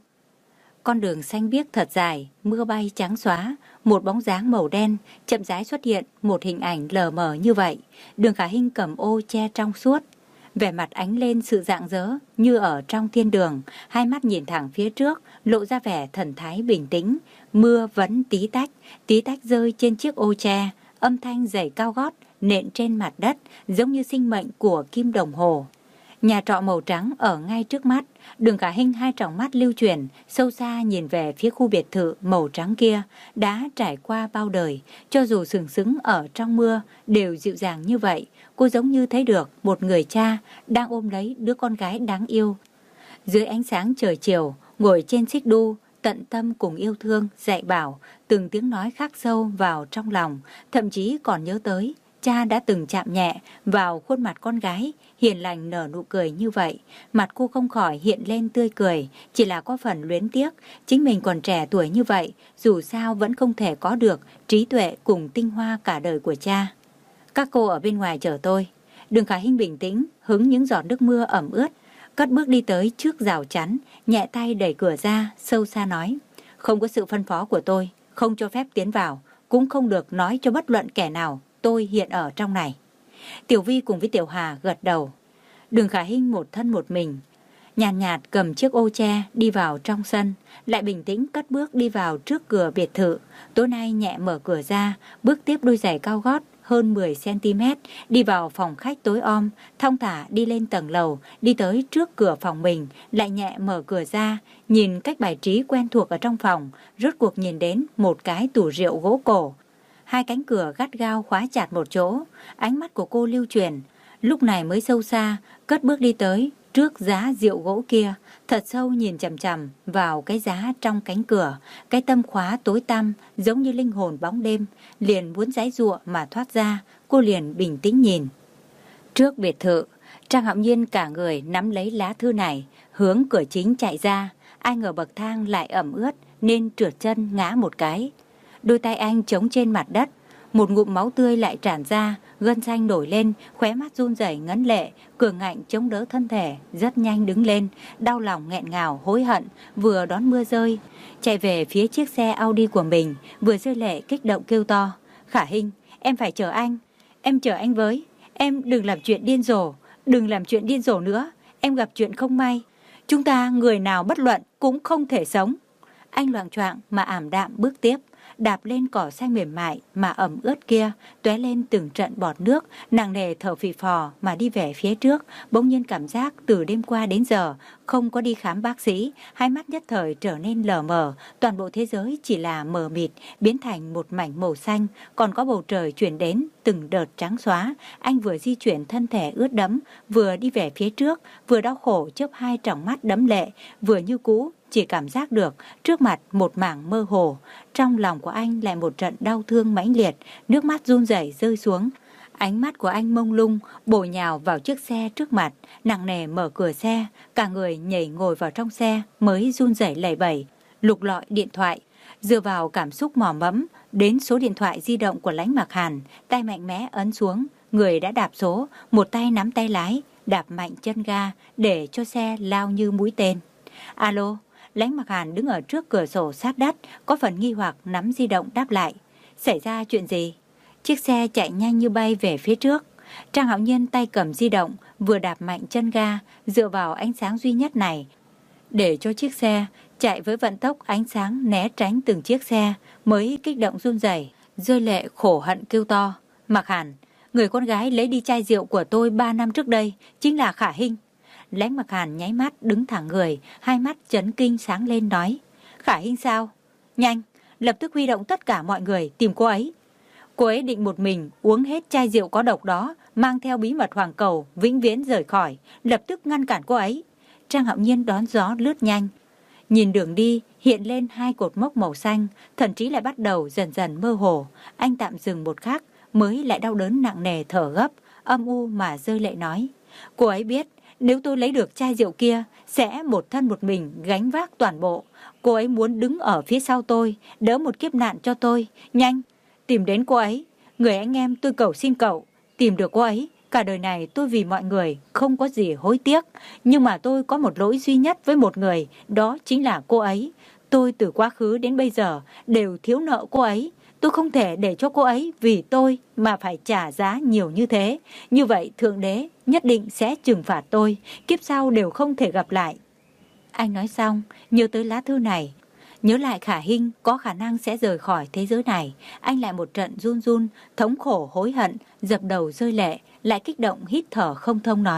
Con đường xanh biếc thật dài, mưa bay trắng xóa, một bóng dáng màu đen chậm rãi xuất hiện, một hình ảnh lờ mờ như vậy. Đường Khả Hinh cầm ô che trong suốt, vẻ mặt ánh lên sự rạng rỡ như ở trong thiên đường, hai mắt nhìn thẳng phía trước, lộ ra vẻ thần thái bình tĩnh. Mưa vẫn tí tách, tí tách rơi trên chiếc ô che, âm thanh giày cao gót nện trên mặt đất giống như sinh mệnh của kim đồng hồ. Nhà trọ màu trắng ở ngay trước mắt. Đường Khả Hinh hai tròng mắt lưu chuyển, sâu xa nhìn về phía khu biệt thự màu trắng kia, đã trải qua bao đời. Cho dù sừng sững ở trong mưa, đều dịu dàng như vậy. Cô giống như thấy được một người cha đang ôm lấy đứa con gái đáng yêu. Dưới ánh sáng trời chiều, ngồi trên xích đu, tận tâm cùng yêu thương, dạy bảo, từng tiếng nói khắc sâu vào trong lòng, thậm chí còn nhớ tới cha đã từng chạm nhẹ vào khuôn mặt con gái, hiền lành nở nụ cười như vậy. Mặt cô không khỏi hiện lên tươi cười, chỉ là có phần luyến tiếc, chính mình còn trẻ tuổi như vậy, dù sao vẫn không thể có được trí tuệ cùng tinh hoa cả đời của cha. Các cô ở bên ngoài chờ tôi. Đường Khả Hinh bình tĩnh, hứng những giọt nước mưa ẩm ướt, cất bước đi tới trước rào chắn, nhẹ tay đẩy cửa ra, sâu xa nói: không có sự phân phó của tôi, không cho phép tiến vào, cũng không được nói cho bất luận kẻ nào tôi hiện ở trong này. Tiểu Vi cùng với Tiểu Hà gật đầu. Đường Khả Hinh một thân một mình, nhàn nhạt, nhạt cầm chiếc ô che đi vào trong sân, lại bình tĩnh cất bước đi vào trước cửa biệt thự. Tối nay nhẹ mở cửa ra, bước tiếp đôi giày cao gót hơn mười xăng-ti-mét, đi vào phòng khách tối om, thong thả đi lên tầng lầu, đi tới trước cửa phòng mình, lại nhẹ mở cửa ra, nhìn cách bài trí quen thuộc ở trong phòng, rốt cuộc nhìn đến một cái tủ rượu gỗ cổ. Hai cánh cửa gắt gao khóa chặt một chỗ, ánh mắt của cô lưu chuyển, lúc này mới sâu xa, cất bước đi tới trước giá rượu gỗ kia, thật sâu nhìn chằm chằm vào cái giá trong cánh cửa, cái tâm khóa tối tăm giống như linh hồn bóng đêm, liền muốn giãy giụa mà thoát ra. Cô liền bình tĩnh nhìn. Trước biệt thự, Trang Hạo Nhiên cả người nắm lấy lá thư này, hướng cửa chính chạy ra. Ai ngờ bậc thang lại ẩm ướt nên trượt chân ngã một cái. Đôi tay anh chống trên mặt đất, một ngụm máu tươi lại tràn ra, gân xanh nổi lên, khóe mắt run rẩy ngấn lệ, cường ngạnh chống đỡ thân thể, rất nhanh đứng lên, đau lòng nghẹn ngào hối hận, vừa đón mưa rơi, chạy về phía chiếc xe Audi của mình, vừa rơi lệ kích động kêu to: Khả Hinh, em phải chờ anh, em chờ anh với, em đừng làm chuyện điên rồ, đừng làm chuyện điên rồ nữa, em gặp chuyện không may, chúng ta người nào bất luận cũng không thể sống. Anh loạng choạng mà ảm đạm bước tiếp, đạp lên cỏ xanh mềm mại mà ẩm ướt kia, tóe lên từng trận bọt nước, nặng nề thở phì phò mà đi về phía trước. Bỗng nhiên cảm giác từ đêm qua đến giờ không có đi khám bác sĩ, hai mắt nhất thời trở nên lờ mờ, toàn bộ thế giới chỉ là mờ mịt, biến thành một mảnh màu xanh, còn có bầu trời chuyển đến từng đợt trắng xóa. Anh vừa di chuyển thân thể ướt đẫm, vừa đi về phía trước, vừa đau khổ chớp hai tròng mắt đẫm lệ, vừa như cũ chỉ cảm giác được trước mặt một mảng mơ hồ. Trong lòng của anh lại một trận đau thương mãnh liệt, nước mắt run rẩy rơi xuống. Ánh mắt của anh mông lung, bổ nhào vào chiếc xe trước mặt, nặng nề mở cửa xe, cả người nhảy ngồi vào trong xe, mới run rẩy lẩy bẩy, lục lọi điện thoại, dựa vào cảm xúc mò mẫm, đến số điện thoại di động của Lãnh Mặc Hàn, tay mạnh mẽ ấn xuống, người đã đạp số, một tay nắm tay lái, đạp mạnh chân ga, để cho xe lao như mũi tên. Alo. Lãnh Mặc Hàn đứng ở trước cửa sổ sát đất, có phần nghi hoặc nắm di động đáp lại. Xảy ra chuyện gì? Chiếc xe chạy nhanh như bay về phía trước. Trang Hạo Nhiên tay cầm di động, vừa đạp mạnh chân ga, dựa vào ánh sáng duy nhất này, để cho chiếc xe chạy với vận tốc ánh sáng né tránh từng chiếc xe, mới kích động run rẩy, rơi lệ khổ hận kêu to: Mặc Hàn, người con gái lấy đi chai rượu của tôi ba năm trước đây chính là Khả Hinh. Lãnh Mặc Hàn nháy mắt đứng thẳng người, hai mắt chấn kinh sáng lên nói: Khả Hinh sao? Nhanh, lập tức huy động tất cả mọi người tìm cô ấy. Cô ấy định một mình uống hết chai rượu có độc đó, mang theo bí mật hoàng cầu, vĩnh viễn rời khỏi, lập tức ngăn cản cô ấy. Trang Hạo Nhiên đón gió lướt nhanh, nhìn đường đi hiện lên hai cột mốc màu xanh, thần trí lại bắt đầu dần dần mơ hồ. Anh tạm dừng một khắc, mới lại đau đớn nặng nề thở gấp, âm u mà rơi lệ nói: Cô ấy biết nếu tôi lấy được chai rượu kia, sẽ một thân một mình gánh vác toàn bộ. Cô ấy muốn đứng ở phía sau tôi, đỡ một kiếp nạn cho tôi. Nhanh, tìm đến cô ấy. Người anh em tôi cầu xin cậu, tìm được cô ấy. Cả đời này tôi vì mọi người không có gì hối tiếc. Nhưng mà tôi có một lỗi duy nhất với một người, đó chính là cô ấy. Tôi từ quá khứ đến bây giờ đều thiếu nợ cô ấy. Tôi không thể để cho cô ấy vì tôi mà phải trả giá nhiều như thế. Như vậy Thượng Đế nhất định sẽ trừng phạt tôi, kiếp sau đều không thể gặp lại. Anh nói xong, nhớ tới lá thư này, nhớ lại Khả Hinh có khả năng sẽ rời khỏi thế giới này. Anh lại một trận run run, thống khổ hối hận, dập đầu rơi lệ, lại kích động hít thở không thông nói: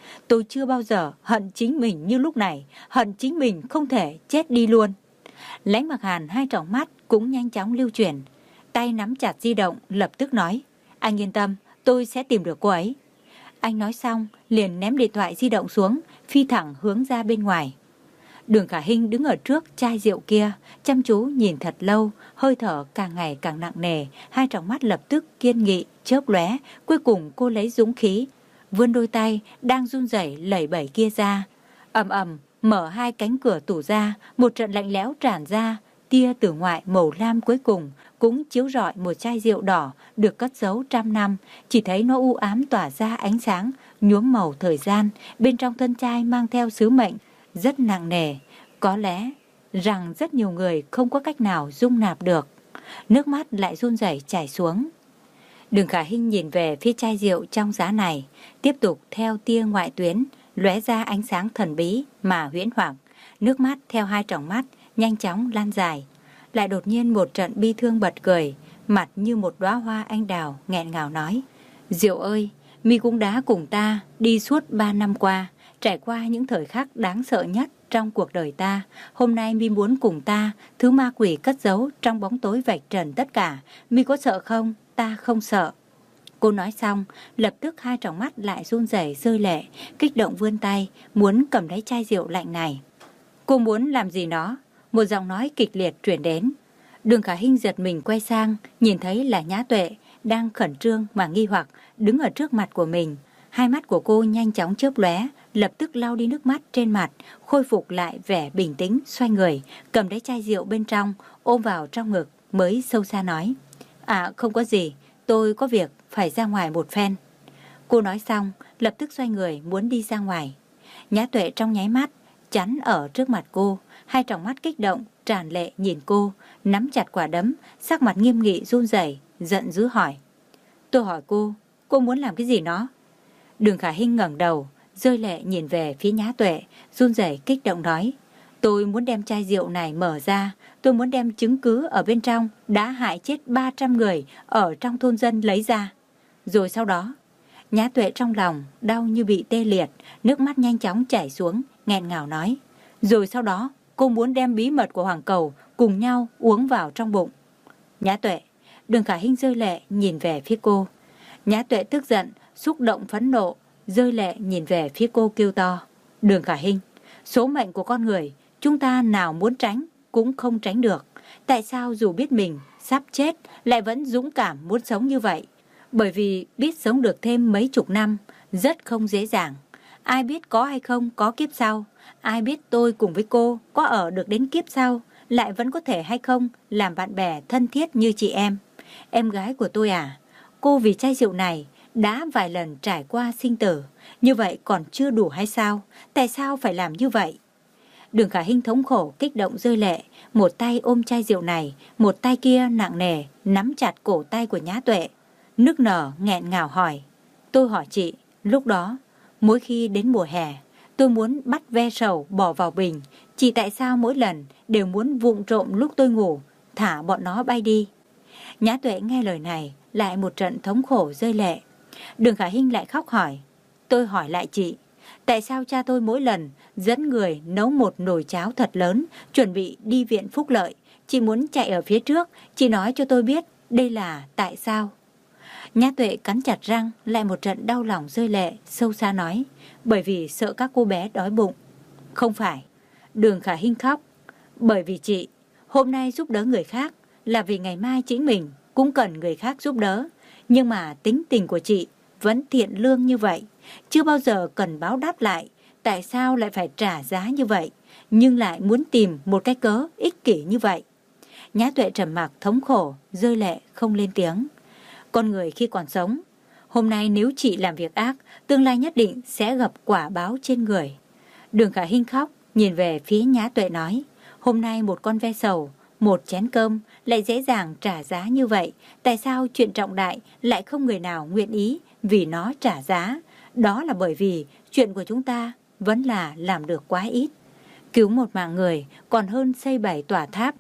Tôi chưa bao giờ hận chính mình như lúc này, hận chính mình không thể chết đi luôn. Lãnh Mặc Hàn hai tròng mắt cũng nhanh chóng lưu chuyển, tay nắm chặt di động lập tức nói, anh yên tâm, tôi sẽ tìm được cô ấy. Anh nói xong liền ném điện thoại di động xuống, phi thẳng hướng ra bên ngoài. Đường Khả Hinh đứng ở trước chai rượu kia, chăm chú nhìn thật lâu, hơi thở càng ngày càng nặng nề, hai tròng mắt lập tức kiên nghị, chớp lóe. Cuối cùng cô lấy dũng khí, vươn đôi tay đang run rẩy lẩy bẩy kia ra, ầm ầm mở hai cánh cửa tủ ra, một trận lạnh lẽo tràn ra, tia từ ngoại màu lam cuối cùng cũng chiếu rọi một chai rượu đỏ được cất giấu trăm năm, chỉ thấy nó u ám tỏa ra ánh sáng nhuốm màu thời gian, bên trong thân chai mang theo sứ mệnh rất nặng nề, có lẽ rằng rất nhiều người không có cách nào dung nạp được. Nước mắt lại run rẩy chảy xuống. Đường Khả Hinh nhìn về phía chai rượu trong giá này, tiếp tục theo tia ngoại tuyến lóe ra ánh sáng thần bí mà huyễn hoặc, nước mắt theo hai tròng mắt nhanh chóng lan dài. Lại đột nhiên một trận bi thương bật cười, mặt như một đóa hoa anh đào nghẹn ngào nói, Diệu ơi, mi cũng đã cùng ta đi suốt ba năm qua, trải qua những thời khắc đáng sợ nhất trong cuộc đời ta. Hôm nay mi muốn cùng ta, thứ ma quỷ cất giấu trong bóng tối vạch trần tất cả. Mi có sợ không? Ta không sợ. Cô nói xong, lập tức hai tròng mắt lại run rẩy rơi lệ, kích động vươn tay, muốn cầm lấy chai rượu lạnh này. Cô muốn làm gì nó? Một giọng nói kịch liệt truyền đến. Đường Khả Hinh giật mình quay sang, nhìn thấy là Nhã Tuệ đang khẩn trương mà nghi hoặc đứng ở trước mặt của mình. Hai mắt của cô nhanh chóng chớp lóe, lập tức lau đi nước mắt trên mặt, khôi phục lại vẻ bình tĩnh, xoay người, cầm lấy chai rượu bên trong, ôm vào trong ngực, mới sâu xa nói, à không có gì, tôi có việc phải ra ngoài một phen. Cô nói xong, lập tức xoay người muốn đi ra ngoài. Nhã Tuệ trong nháy mắt chắn ở trước mặt cô, hai tròng mắt kích động tràn lệ nhìn cô, nắm chặt quả đấm, sắc mặt nghiêm nghị run rẩy, giận dữ hỏi, tôi hỏi cô, cô muốn làm cái gì nó? Đường Khả Hinh ngẩng đầu, rơi lệ nhìn về phía Nhã Tuệ, run rẩy kích động nói, tôi muốn đem chai rượu này mở ra, tôi muốn đem chứng cứ ở bên trong đã hại chết ba trăm người ở trong thôn dân lấy ra. Rồi sau đó, Nhã Tuệ trong lòng đau như bị tê liệt, nước mắt nhanh chóng chảy xuống, nghẹn ngào nói, rồi sau đó cô muốn đem bí mật của Hoàng Cầu cùng nhau uống vào trong bụng. Nhã Tuệ, Đường Khả Hinh rơi lệ nhìn về phía cô. Nhã Tuệ tức giận, xúc động phẫn nộ, rơi lệ nhìn về phía cô kêu to, Đường Khả Hinh, số mệnh của con người chúng ta nào muốn tránh cũng không tránh được. Tại sao dù biết mình sắp chết lại vẫn dũng cảm muốn sống như vậy? Bởi vì biết sống được thêm mấy chục năm rất không dễ dàng. Ai biết có hay không có kiếp sau? Ai biết tôi cùng với cô có ở được đến kiếp sau, lại vẫn có thể hay không làm bạn bè thân thiết như chị em? Em gái của tôi à, cô vì chai rượu này đã vài lần trải qua sinh tử, như vậy còn chưa đủ hay sao? Tại sao phải làm như vậy? Đường Khả Hinh thống khổ kích động rơi lệ, một tay ôm chai rượu này, một tay kia nặng nề nắm chặt cổ tay của Nhã Tuệ, nức nở nghẹn ngào hỏi, tôi hỏi chị, lúc đó mỗi khi đến mùa hè tôi muốn bắt ve sầu bỏ vào bình, chị tại sao mỗi lần đều muốn vụng trộm lúc tôi ngủ thả bọn nó bay đi? Nhã Tuệ nghe lời này lại một trận thống khổ rơi lệ. Đường Khả Hinh lại khóc hỏi, tôi hỏi lại chị, tại sao cha tôi mỗi lần dẫn người nấu một nồi cháo thật lớn chuẩn bị đi viện phúc lợi, chị muốn chạy ở phía trước, chị nói cho tôi biết đây là tại sao? Nhã Tuệ cắn chặt răng, lại một trận đau lòng rơi lệ, sâu xa nói, bởi vì sợ các cô bé đói bụng. Không phải. Đường Khả Hinh khóc, bởi vì chị hôm nay giúp đỡ người khác là vì ngày mai chính mình cũng cần người khác giúp đỡ. Nhưng mà tính tình của chị vẫn thiện lương như vậy, chưa bao giờ cần báo đáp lại. Tại sao lại phải trả giá như vậy, nhưng lại muốn tìm một cái cớ ích kỷ như vậy? Nhã Tuệ trầm mặc thống khổ, rơi lệ không lên tiếng. Con người khi còn sống, hôm nay nếu chị làm việc ác, tương lai nhất định sẽ gặp quả báo trên người. Đường Khả Hinh khóc, nhìn về phía Nhã Tuệ nói, hôm nay một con ve sầu, một chén cơm lại dễ dàng trả giá như vậy. Tại sao chuyện trọng đại lại không người nào nguyện ý vì nó trả giá? Đó là bởi vì chuyện của chúng ta vẫn là làm được quá ít. Cứu một mạng người còn hơn xây bảy tòa tháp.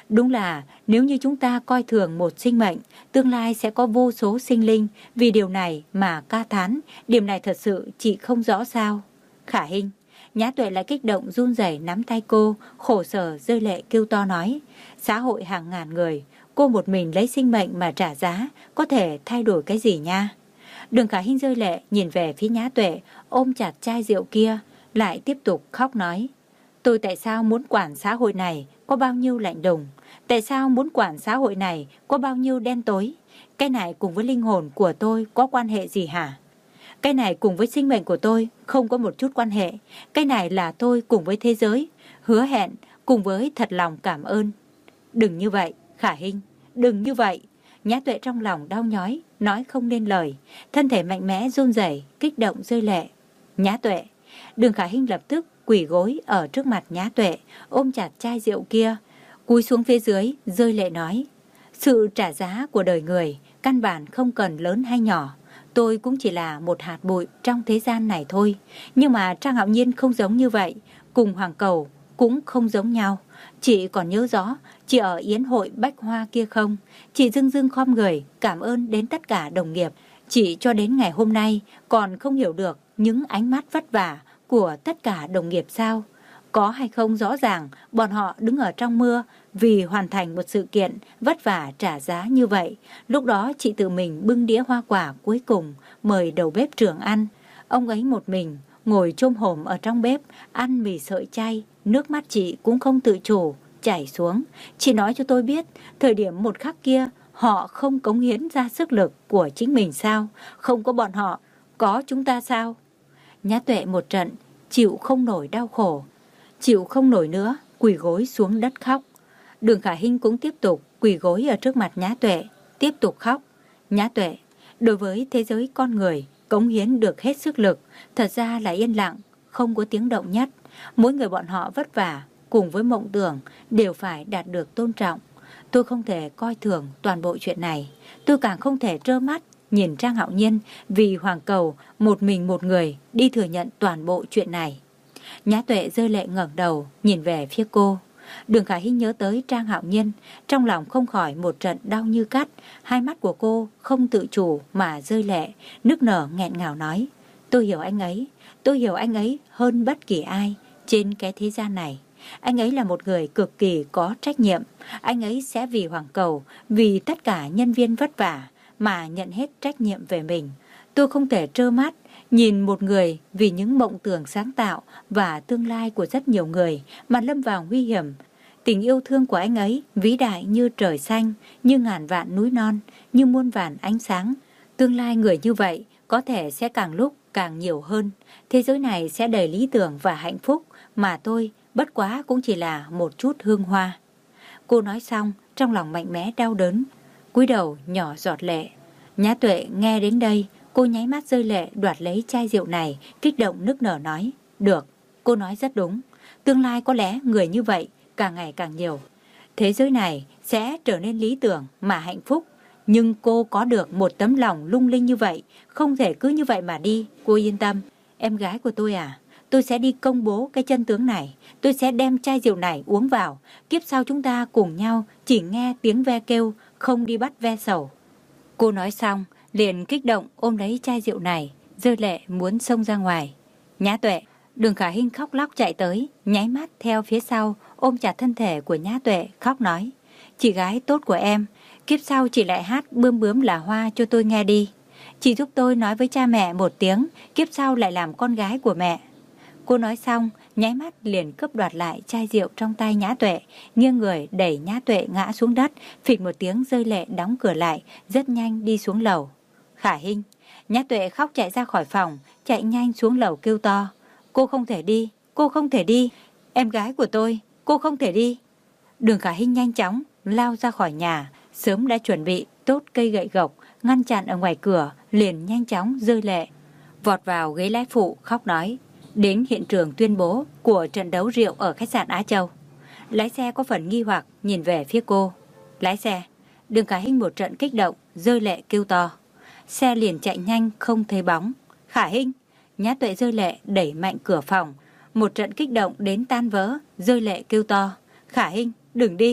Đúng là nếu như chúng ta coi thường một sinh mệnh, tương lai sẽ có vô số sinh linh vì điều này mà ca thán. Điểm này thật sự chị không rõ sao. Khả Hinh. Nhã Tuệ lại kích động run rẩy nắm tay cô, khổ sở rơi lệ kêu to nói. Xã hội hàng ngàn người, cô một mình lấy sinh mệnh mà trả giá, có thể thay đổi cái gì nha? Đường Khả Hinh rơi lệ nhìn về phía Nhã Tuệ, ôm chặt chai rượu kia, lại tiếp tục khóc nói. Tôi tại sao muốn quản xã hội này có bao nhiêu lạnh lùng? Tại sao muốn quản xã hội này có bao nhiêu đen tối? Cái này cùng với linh hồn của tôi có quan hệ gì hả? Cái này cùng với sinh mệnh của tôi không có một chút quan hệ. Cái này là tôi cùng với thế giới, hứa hẹn cùng với thật lòng cảm ơn. Đừng như vậy, Khả Hinh, đừng như vậy. Nhã Tuệ trong lòng đau nhói, nói không nên lời, thân thể mạnh mẽ run rẩy, kích động rơi lệ. Nhã Tuệ. Đường Khả Hinh lập tức quỳ gối ở trước mặt Nhã Tuệ, ôm chặt chai rượu kia, cúi xuống phía dưới, rơi lệ nói. Sự trả giá của đời người, căn bản không cần lớn hay nhỏ. Tôi cũng chỉ là một hạt bụi trong thế gian này thôi. Nhưng mà Trang Hạo Nhiên không giống như vậy, cùng Hoàng Cầu cũng không giống nhau. Chị còn nhớ rõ, chị ở yến hội bách hoa kia không? Chị dưng dưng khom người, cảm ơn đến tất cả đồng nghiệp. Chị cho đến ngày hôm nay còn không hiểu được những ánh mắt vất vả của tất cả đồng nghiệp sao? Có hay không rõ ràng, bọn họ đứng ở trong mưa vì hoàn thành một sự kiện vất vả trả giá như vậy. Lúc đó chị tự mình bưng đĩa hoa quả cuối cùng mời đầu bếp trưởng ăn. Ông ấy một mình ngồi chôm hổm ở trong bếp ăn mì sợi chay, nước mắt chị cũng không tự chủ chảy xuống. Chị nói cho tôi biết, thời điểm một khắc kia họ không cống hiến ra sức lực của chính mình sao? Không có bọn họ, có chúng ta sao? Nhã Tuệ một trận chịu không nổi đau khổ, chịu không nổi nữa, quỳ gối xuống đất khóc. Đường Khả Hinh cũng tiếp tục quỳ gối ở trước mặt Nhã Tuệ, tiếp tục khóc. Nhã Tuệ, đối với thế giới con người, cống hiến được hết sức lực, thật ra là yên lặng, không có tiếng động nhất. Mỗi người bọn họ vất vả, cùng với mộng tưởng, đều phải đạt được tôn trọng. Tôi không thể coi thường toàn bộ chuyện này. Tôi càng không thể trơ mắt nhìn Trang Hạo Nhiên vì Hoàng Cầu một mình một người đi thừa nhận toàn bộ chuyện này. Nhã Tuệ rơi lệ ngẩng đầu nhìn về phía cô. Đường Khả Hinh nhớ tới Trang Hạo Nhiên, trong lòng không khỏi một trận đau như cắt. Hai mắt của cô không tự chủ mà rơi lệ, nức nở nghẹn ngào nói. Tôi hiểu anh ấy, tôi hiểu anh ấy hơn bất kỳ ai trên cái thế gian này. Anh ấy là một người cực kỳ có trách nhiệm. Anh ấy sẽ vì Hoàng Cầu, vì tất cả nhân viên vất vả mà nhận hết trách nhiệm về mình. Tôi không thể trơ mắt nhìn một người vì những mộng tưởng sáng tạo và tương lai của rất nhiều người mà lâm vào nguy hiểm. Tình yêu thương của anh ấy vĩ đại như trời xanh, như ngàn vạn núi non, như muôn vàn ánh sáng. Tương lai người như vậy có thể sẽ càng lúc càng nhiều hơn. Thế giới này sẽ đầy lý tưởng và hạnh phúc, mà tôi bất quá cũng chỉ là một chút hương hoa. Cô nói xong, trong lòng mạnh mẽ đau đớn, cúi đầu nhỏ giọt lệ. Nhã Tuệ nghe đến đây, cô nháy mắt rơi lệ đoạt lấy chai rượu này, kích động nức nở nói. Được, cô nói rất đúng. Tương lai có lẽ người như vậy càng ngày càng nhiều. Thế giới này sẽ trở nên lý tưởng mà hạnh phúc. Nhưng cô có được một tấm lòng lung linh như vậy, không thể cứ như vậy mà đi. Cô yên tâm, em gái của tôi à, tôi sẽ đi công bố cái chân tướng này. Tôi sẽ đem chai rượu này uống vào. Kiếp sau chúng ta cùng nhau chỉ nghe tiếng ve kêu, không đi bắt ve sầu. Cô nói xong, liền kích động ôm lấy chai rượu này, rơi lệ muốn xông ra ngoài. Nhã Tuệ. Đường Khả Hinh khóc lóc chạy tới, nháy mắt theo phía sau, ôm chặt thân thể của Nhã Tuệ, khóc nói. Chị gái tốt của em, kiếp sau chị lại hát Bướm Bướm Là Hoa cho tôi nghe đi. Chị giúp tôi nói với cha mẹ một tiếng, kiếp sau lại làm con gái của mẹ. Cô nói xong, nháy mắt liền cướp đoạt lại chai rượu trong tay Nhã Tuệ, nghiêng người đẩy Nhã Tuệ ngã xuống đất, phịch một tiếng rơi lệ đóng cửa lại, rất nhanh đi xuống lầu. Khả Hinh. Nhã Tuệ khóc chạy ra khỏi phòng, chạy nhanh xuống lầu kêu to. Cô không thể đi, cô không thể đi, em gái của tôi, cô không thể đi. Đường Khả Hinh nhanh chóng lao ra khỏi nhà, sớm đã chuẩn bị tốt cây gậy gộc, ngăn chặn ở ngoài cửa, liền nhanh chóng rơi lệ, vọt vào ghế lái phụ khóc nói. Đến hiện trường tuyên bố của trận đấu rượu ở khách sạn Á Châu. Lái xe có phần nghi hoặc nhìn về phía cô. Lái xe. Đường Khả Hinh một trận kích động, rơi lệ kêu to. Xe liền chạy nhanh không thấy bóng. Khả Hinh. Nhã Tuệ rơi lệ đẩy mạnh cửa phòng, một trận kích động đến tan vỡ, rơi lệ kêu to. Khả Hinh, đừng đi,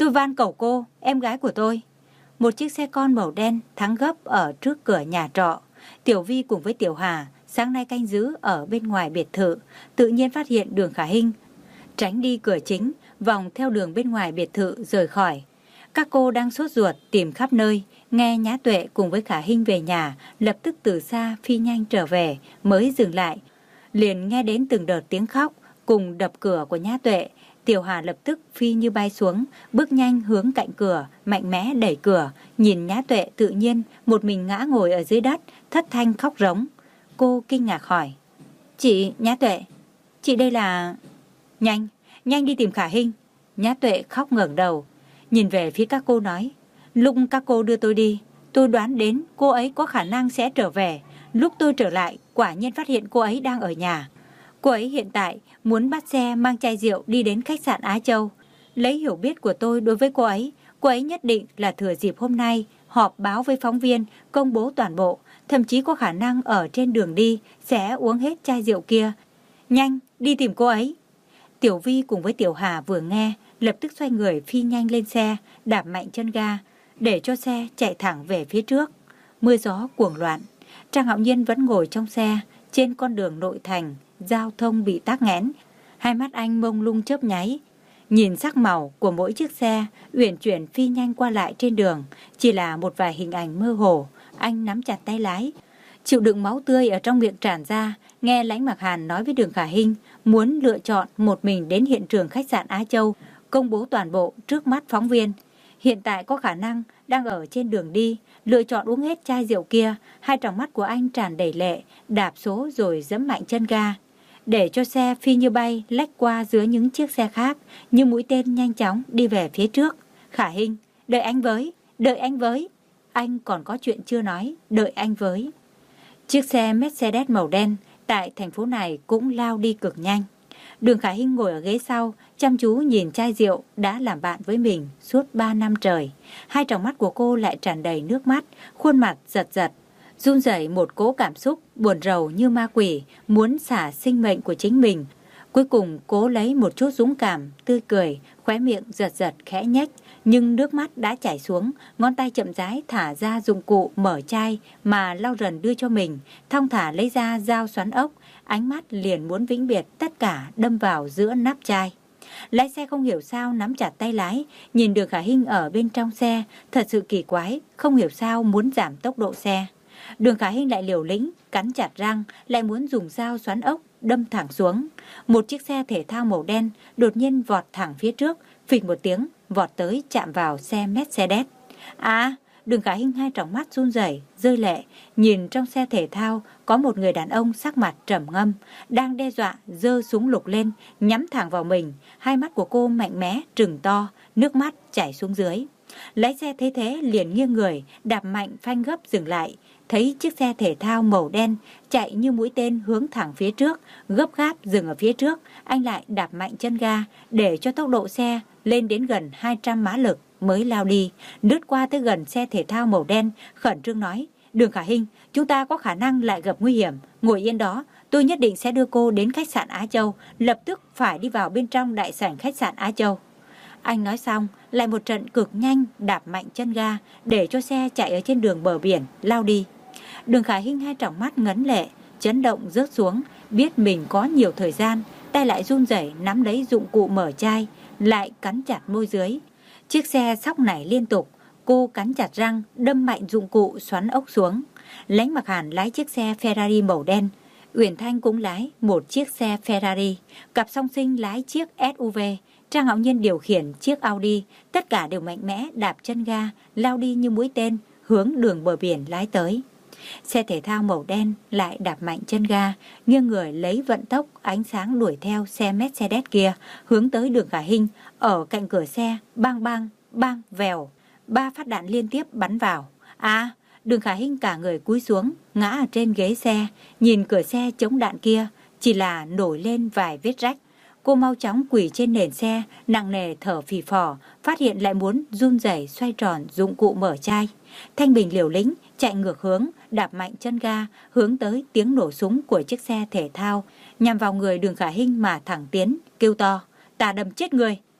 tôi van cầu cô, em gái của tôi. Một chiếc xe con màu đen thắng gấp ở trước cửa nhà trọ. Tiểu Vi cùng với Tiểu Hà sáng nay canh giữ ở bên ngoài biệt thự, tự nhiên phát hiện Đường Khả Hinh tránh đi cửa chính, vòng theo đường bên ngoài biệt thự rời khỏi. Các cô đang sốt ruột tìm khắp nơi, nghe Nhã Tuệ cùng với Khả Hinh về nhà, lập tức từ xa phi nhanh trở về, mới dừng lại. Liền nghe đến từng đợt tiếng khóc cùng đập cửa của Nhã Tuệ. Tiểu Hà lập tức phi như bay xuống, bước nhanh hướng cạnh cửa, mạnh mẽ đẩy cửa, nhìn Nhã Tuệ tự nhiên một mình ngã ngồi ở dưới đất, thất thanh khóc rống. Cô kinh ngạc hỏi: Chị Nhã Tuệ, chị đây là... Nhanh, nhanh đi tìm Khả Hinh. Nhã Tuệ khóc ngẩng đầu, nhìn về phía các cô nói: Lúc các cô đưa tôi đi, tôi đoán đến cô ấy có khả năng sẽ trở về. Lúc tôi trở lại, quả nhiên phát hiện cô ấy đang ở nhà. Cô ấy hiện tại muốn bắt xe mang chai rượu đi đến khách sạn Á Châu. Lấy hiểu biết của tôi đối với cô ấy, cô ấy nhất định là thừa dịp hôm nay họp báo với phóng viên, công bố toàn bộ, thậm chí có khả năng ở trên đường đi sẽ uống hết chai rượu kia. Nhanh, đi tìm cô ấy. Tiểu Vi cùng với Tiểu Hà vừa nghe, lập tức xoay người phi nhanh lên xe, đạp mạnh chân ga, để cho xe chạy thẳng về phía trước. Mưa gió cuồng loạn, Trang Hạo Nhiên vẫn ngồi trong xe, trên con đường nội thành, giao thông bị tắc nghẽn. Hai mắt anh mông lung chớp nháy, nhìn sắc màu của mỗi chiếc xe uyển chuyển phi nhanh qua lại trên đường, chỉ là một vài hình ảnh mơ hồ. Anh nắm chặt tay lái, chịu đựng máu tươi ở trong miệng tràn ra. Nghe Lãnh Mặc Hàn nói với Đường Khả Hinh muốn lựa chọn một mình đến hiện trường khách sạn Á Châu, công bố toàn bộ trước mắt phóng viên. Hiện tại có khả năng đang ở trên đường đi, lựa chọn uống hết chai rượu kia. Hai tròng mắt của anh tràn đầy lệ, đạp số rồi giẫm mạnh chân ga, để cho xe phi như bay lách qua giữa những chiếc xe khác, như mũi tên nhanh chóng đi về phía trước. Khả Hinh, đợi anh với, đợi anh với. Anh còn có chuyện chưa nói, đợi anh với. Chiếc xe Mercedes màu đen tại thành phố này cũng lao đi cực nhanh. Đường Khả Hinh ngồi ở ghế sau, chăm chú nhìn chai rượu đã làm bạn với mình suốt ba năm trời. Hai tròng mắt của cô lại tràn đầy nước mắt, khuôn mặt giật giật, run rẩy một cỗ cảm xúc buồn rầu như ma quỷ, muốn xả sinh mệnh của chính mình. Cuối cùng cố lấy một chút dũng cảm, tươi cười, khóe miệng giật giật khẽ nhếch, nhưng nước mắt đã chảy xuống, ngón tay chậm rãi thả ra dụng cụ mở chai mà Lauren đưa cho mình, thong thả lấy ra dao xoắn ốc, ánh mắt liền muốn vĩnh biệt tất cả đâm vào giữa nắp chai. Lái xe không hiểu sao nắm chặt tay lái, nhìn Đường Khả Hinh ở bên trong xe, thật sự kỳ quái, không hiểu sao muốn giảm tốc độ xe. Đường Khả Hinh lại liều lĩnh, cắn chặt răng, lại muốn dùng dao xoắn ốc đâm thẳng xuống. Một chiếc xe thể thao màu đen đột nhiên vọt thẳng phía trước, phịch một tiếng vọt tới chạm vào xe Mercedes. À, Đường Khả Hinh hai tròng mắt run rẩy, rơi lệ, nhìn trong xe thể thao có một người đàn ông sắc mặt trầm ngâm, đang đe dọa giơ súng lục lên, nhắm thẳng vào mình. Hai mắt của cô mạnh mẽ trừng to, nước mắt chảy xuống dưới. Lái xe thấy thế liền nghiêng người, đạp mạnh phanh gấp dừng lại. Thấy chiếc xe thể thao màu đen chạy như mũi tên hướng thẳng phía trước, gấp gáp dừng ở phía trước, anh lại đạp mạnh chân ga để cho tốc độ xe lên đến gần hai trăm mã lực mới lao đi, lướt qua tới gần xe thể thao màu đen, khẩn trương nói: Đường Khả Hinh, chúng ta có khả năng lại gặp nguy hiểm, ngồi yên đó, tôi nhất định sẽ đưa cô đến khách sạn Á Châu, lập tức phải đi vào bên trong đại sảnh khách sạn Á Châu. Anh nói xong, lại một trận cực nhanh đạp mạnh chân ga để cho xe chạy ở trên đường bờ biển lao đi. Đường Khả Hinh hai tròng mắt ngấn lệ, chấn động rớt xuống, biết mình có nhiều thời gian, tay lại run rẩy nắm lấy dụng cụ mở chai, lại cắn chặt môi dưới. Chiếc xe sóc nảy liên tục, cô cắn chặt răng, đâm mạnh dụng cụ xoắn ốc xuống. Lãnh Mặc Hàn lái chiếc xe Ferrari màu đen, Uyển Thanh cũng lái một chiếc xe Ferrari, cặp song sinh lái chiếc ét u vê, Trang Hạo Nhiên điều khiển chiếc Audi, tất cả đều mạnh mẽ đạp chân ga, lao đi như mũi tên, hướng đường bờ biển lái tới. Xe thể thao màu đen lại đạp mạnh chân ga, nghiêng người lấy vận tốc ánh sáng đuổi theo xe Mercedes kia, hướng tới Đường Khả Hinh. Ở cạnh cửa xe, bang bang, bang, vèo, ba phát đạn liên tiếp bắn vào. À, Đường Khả Hinh cả người cúi xuống, ngã ở trên ghế xe, nhìn cửa xe chống đạn kia, chỉ là nổi lên vài vết rách. Cô mau chóng quỳ trên nền xe, nặng nề thở phì phò, phát hiện lại muốn run rẩy xoay tròn dụng cụ mở chai. Thanh Bình liều lĩnh chạy ngược hướng, đạp mạnh chân ga, hướng tới tiếng nổ súng của chiếc xe thể thao, nhằm vào người Đường Khả Hinh mà thẳng tiến, kêu to: Ta đâm chết người!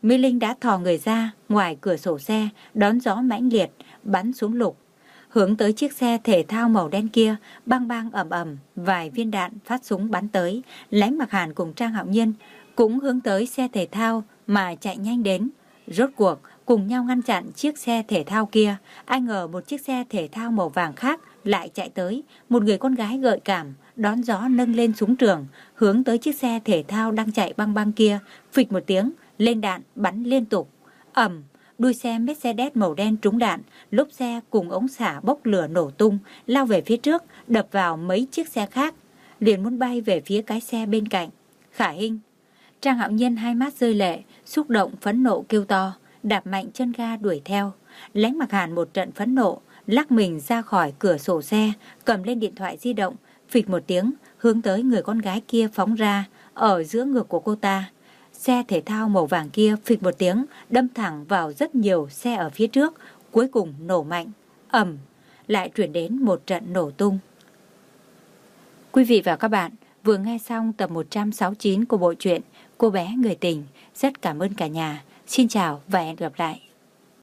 Mỹ Linh đã thò người ra ngoài cửa sổ xe, đón gió mãnh liệt, bắn súng lục. Hướng tới chiếc xe thể thao màu đen kia, bang bang ầm ầm, vài viên đạn phát súng bắn tới. Lãnh Mặc Hàn cùng Trang Hạo Nhiên cũng hướng tới xe thể thao mà chạy nhanh đến. Rốt cuộc cùng nhau ngăn chặn chiếc xe thể thao kia. Ai ngờ một chiếc xe thể thao màu vàng khác lại chạy tới. Một người con gái gợi cảm đón gió nâng lên súng trường, hướng tới chiếc xe thể thao đang chạy băng băng kia. Phịch một tiếng, lên đạn bắn liên tục. Ầm, đuôi xe Mercedes màu đen trúng đạn, lốp xe cùng ống xả bốc lửa nổ tung, lao về phía trước, đập vào mấy chiếc xe khác, liền muốn bay về phía cái xe bên cạnh. Khả Hinh. Trang Hạo Nhiên hai mắt rơi lệ, xúc động phẫn nộ kêu to, đạp mạnh chân ga đuổi theo. Lãnh Mặc Hàn một trận phẫn nộ, lắc mình ra khỏi cửa sổ xe, cầm lên điện thoại di động, phịch một tiếng, hướng tới người con gái kia phóng ra, ở giữa ngực của cô ta. Xe thể thao màu vàng kia phịch một tiếng, đâm thẳng vào rất nhiều xe ở phía trước, cuối cùng nổ mạnh, ầm, lại truyền đến một trận nổ tung. Quý vị và các bạn vừa nghe xong tập một trăm sáu mươi chín của bộ truyện Cô bé người tình. Rất cảm ơn cả nhà. Xin chào và hẹn gặp lại.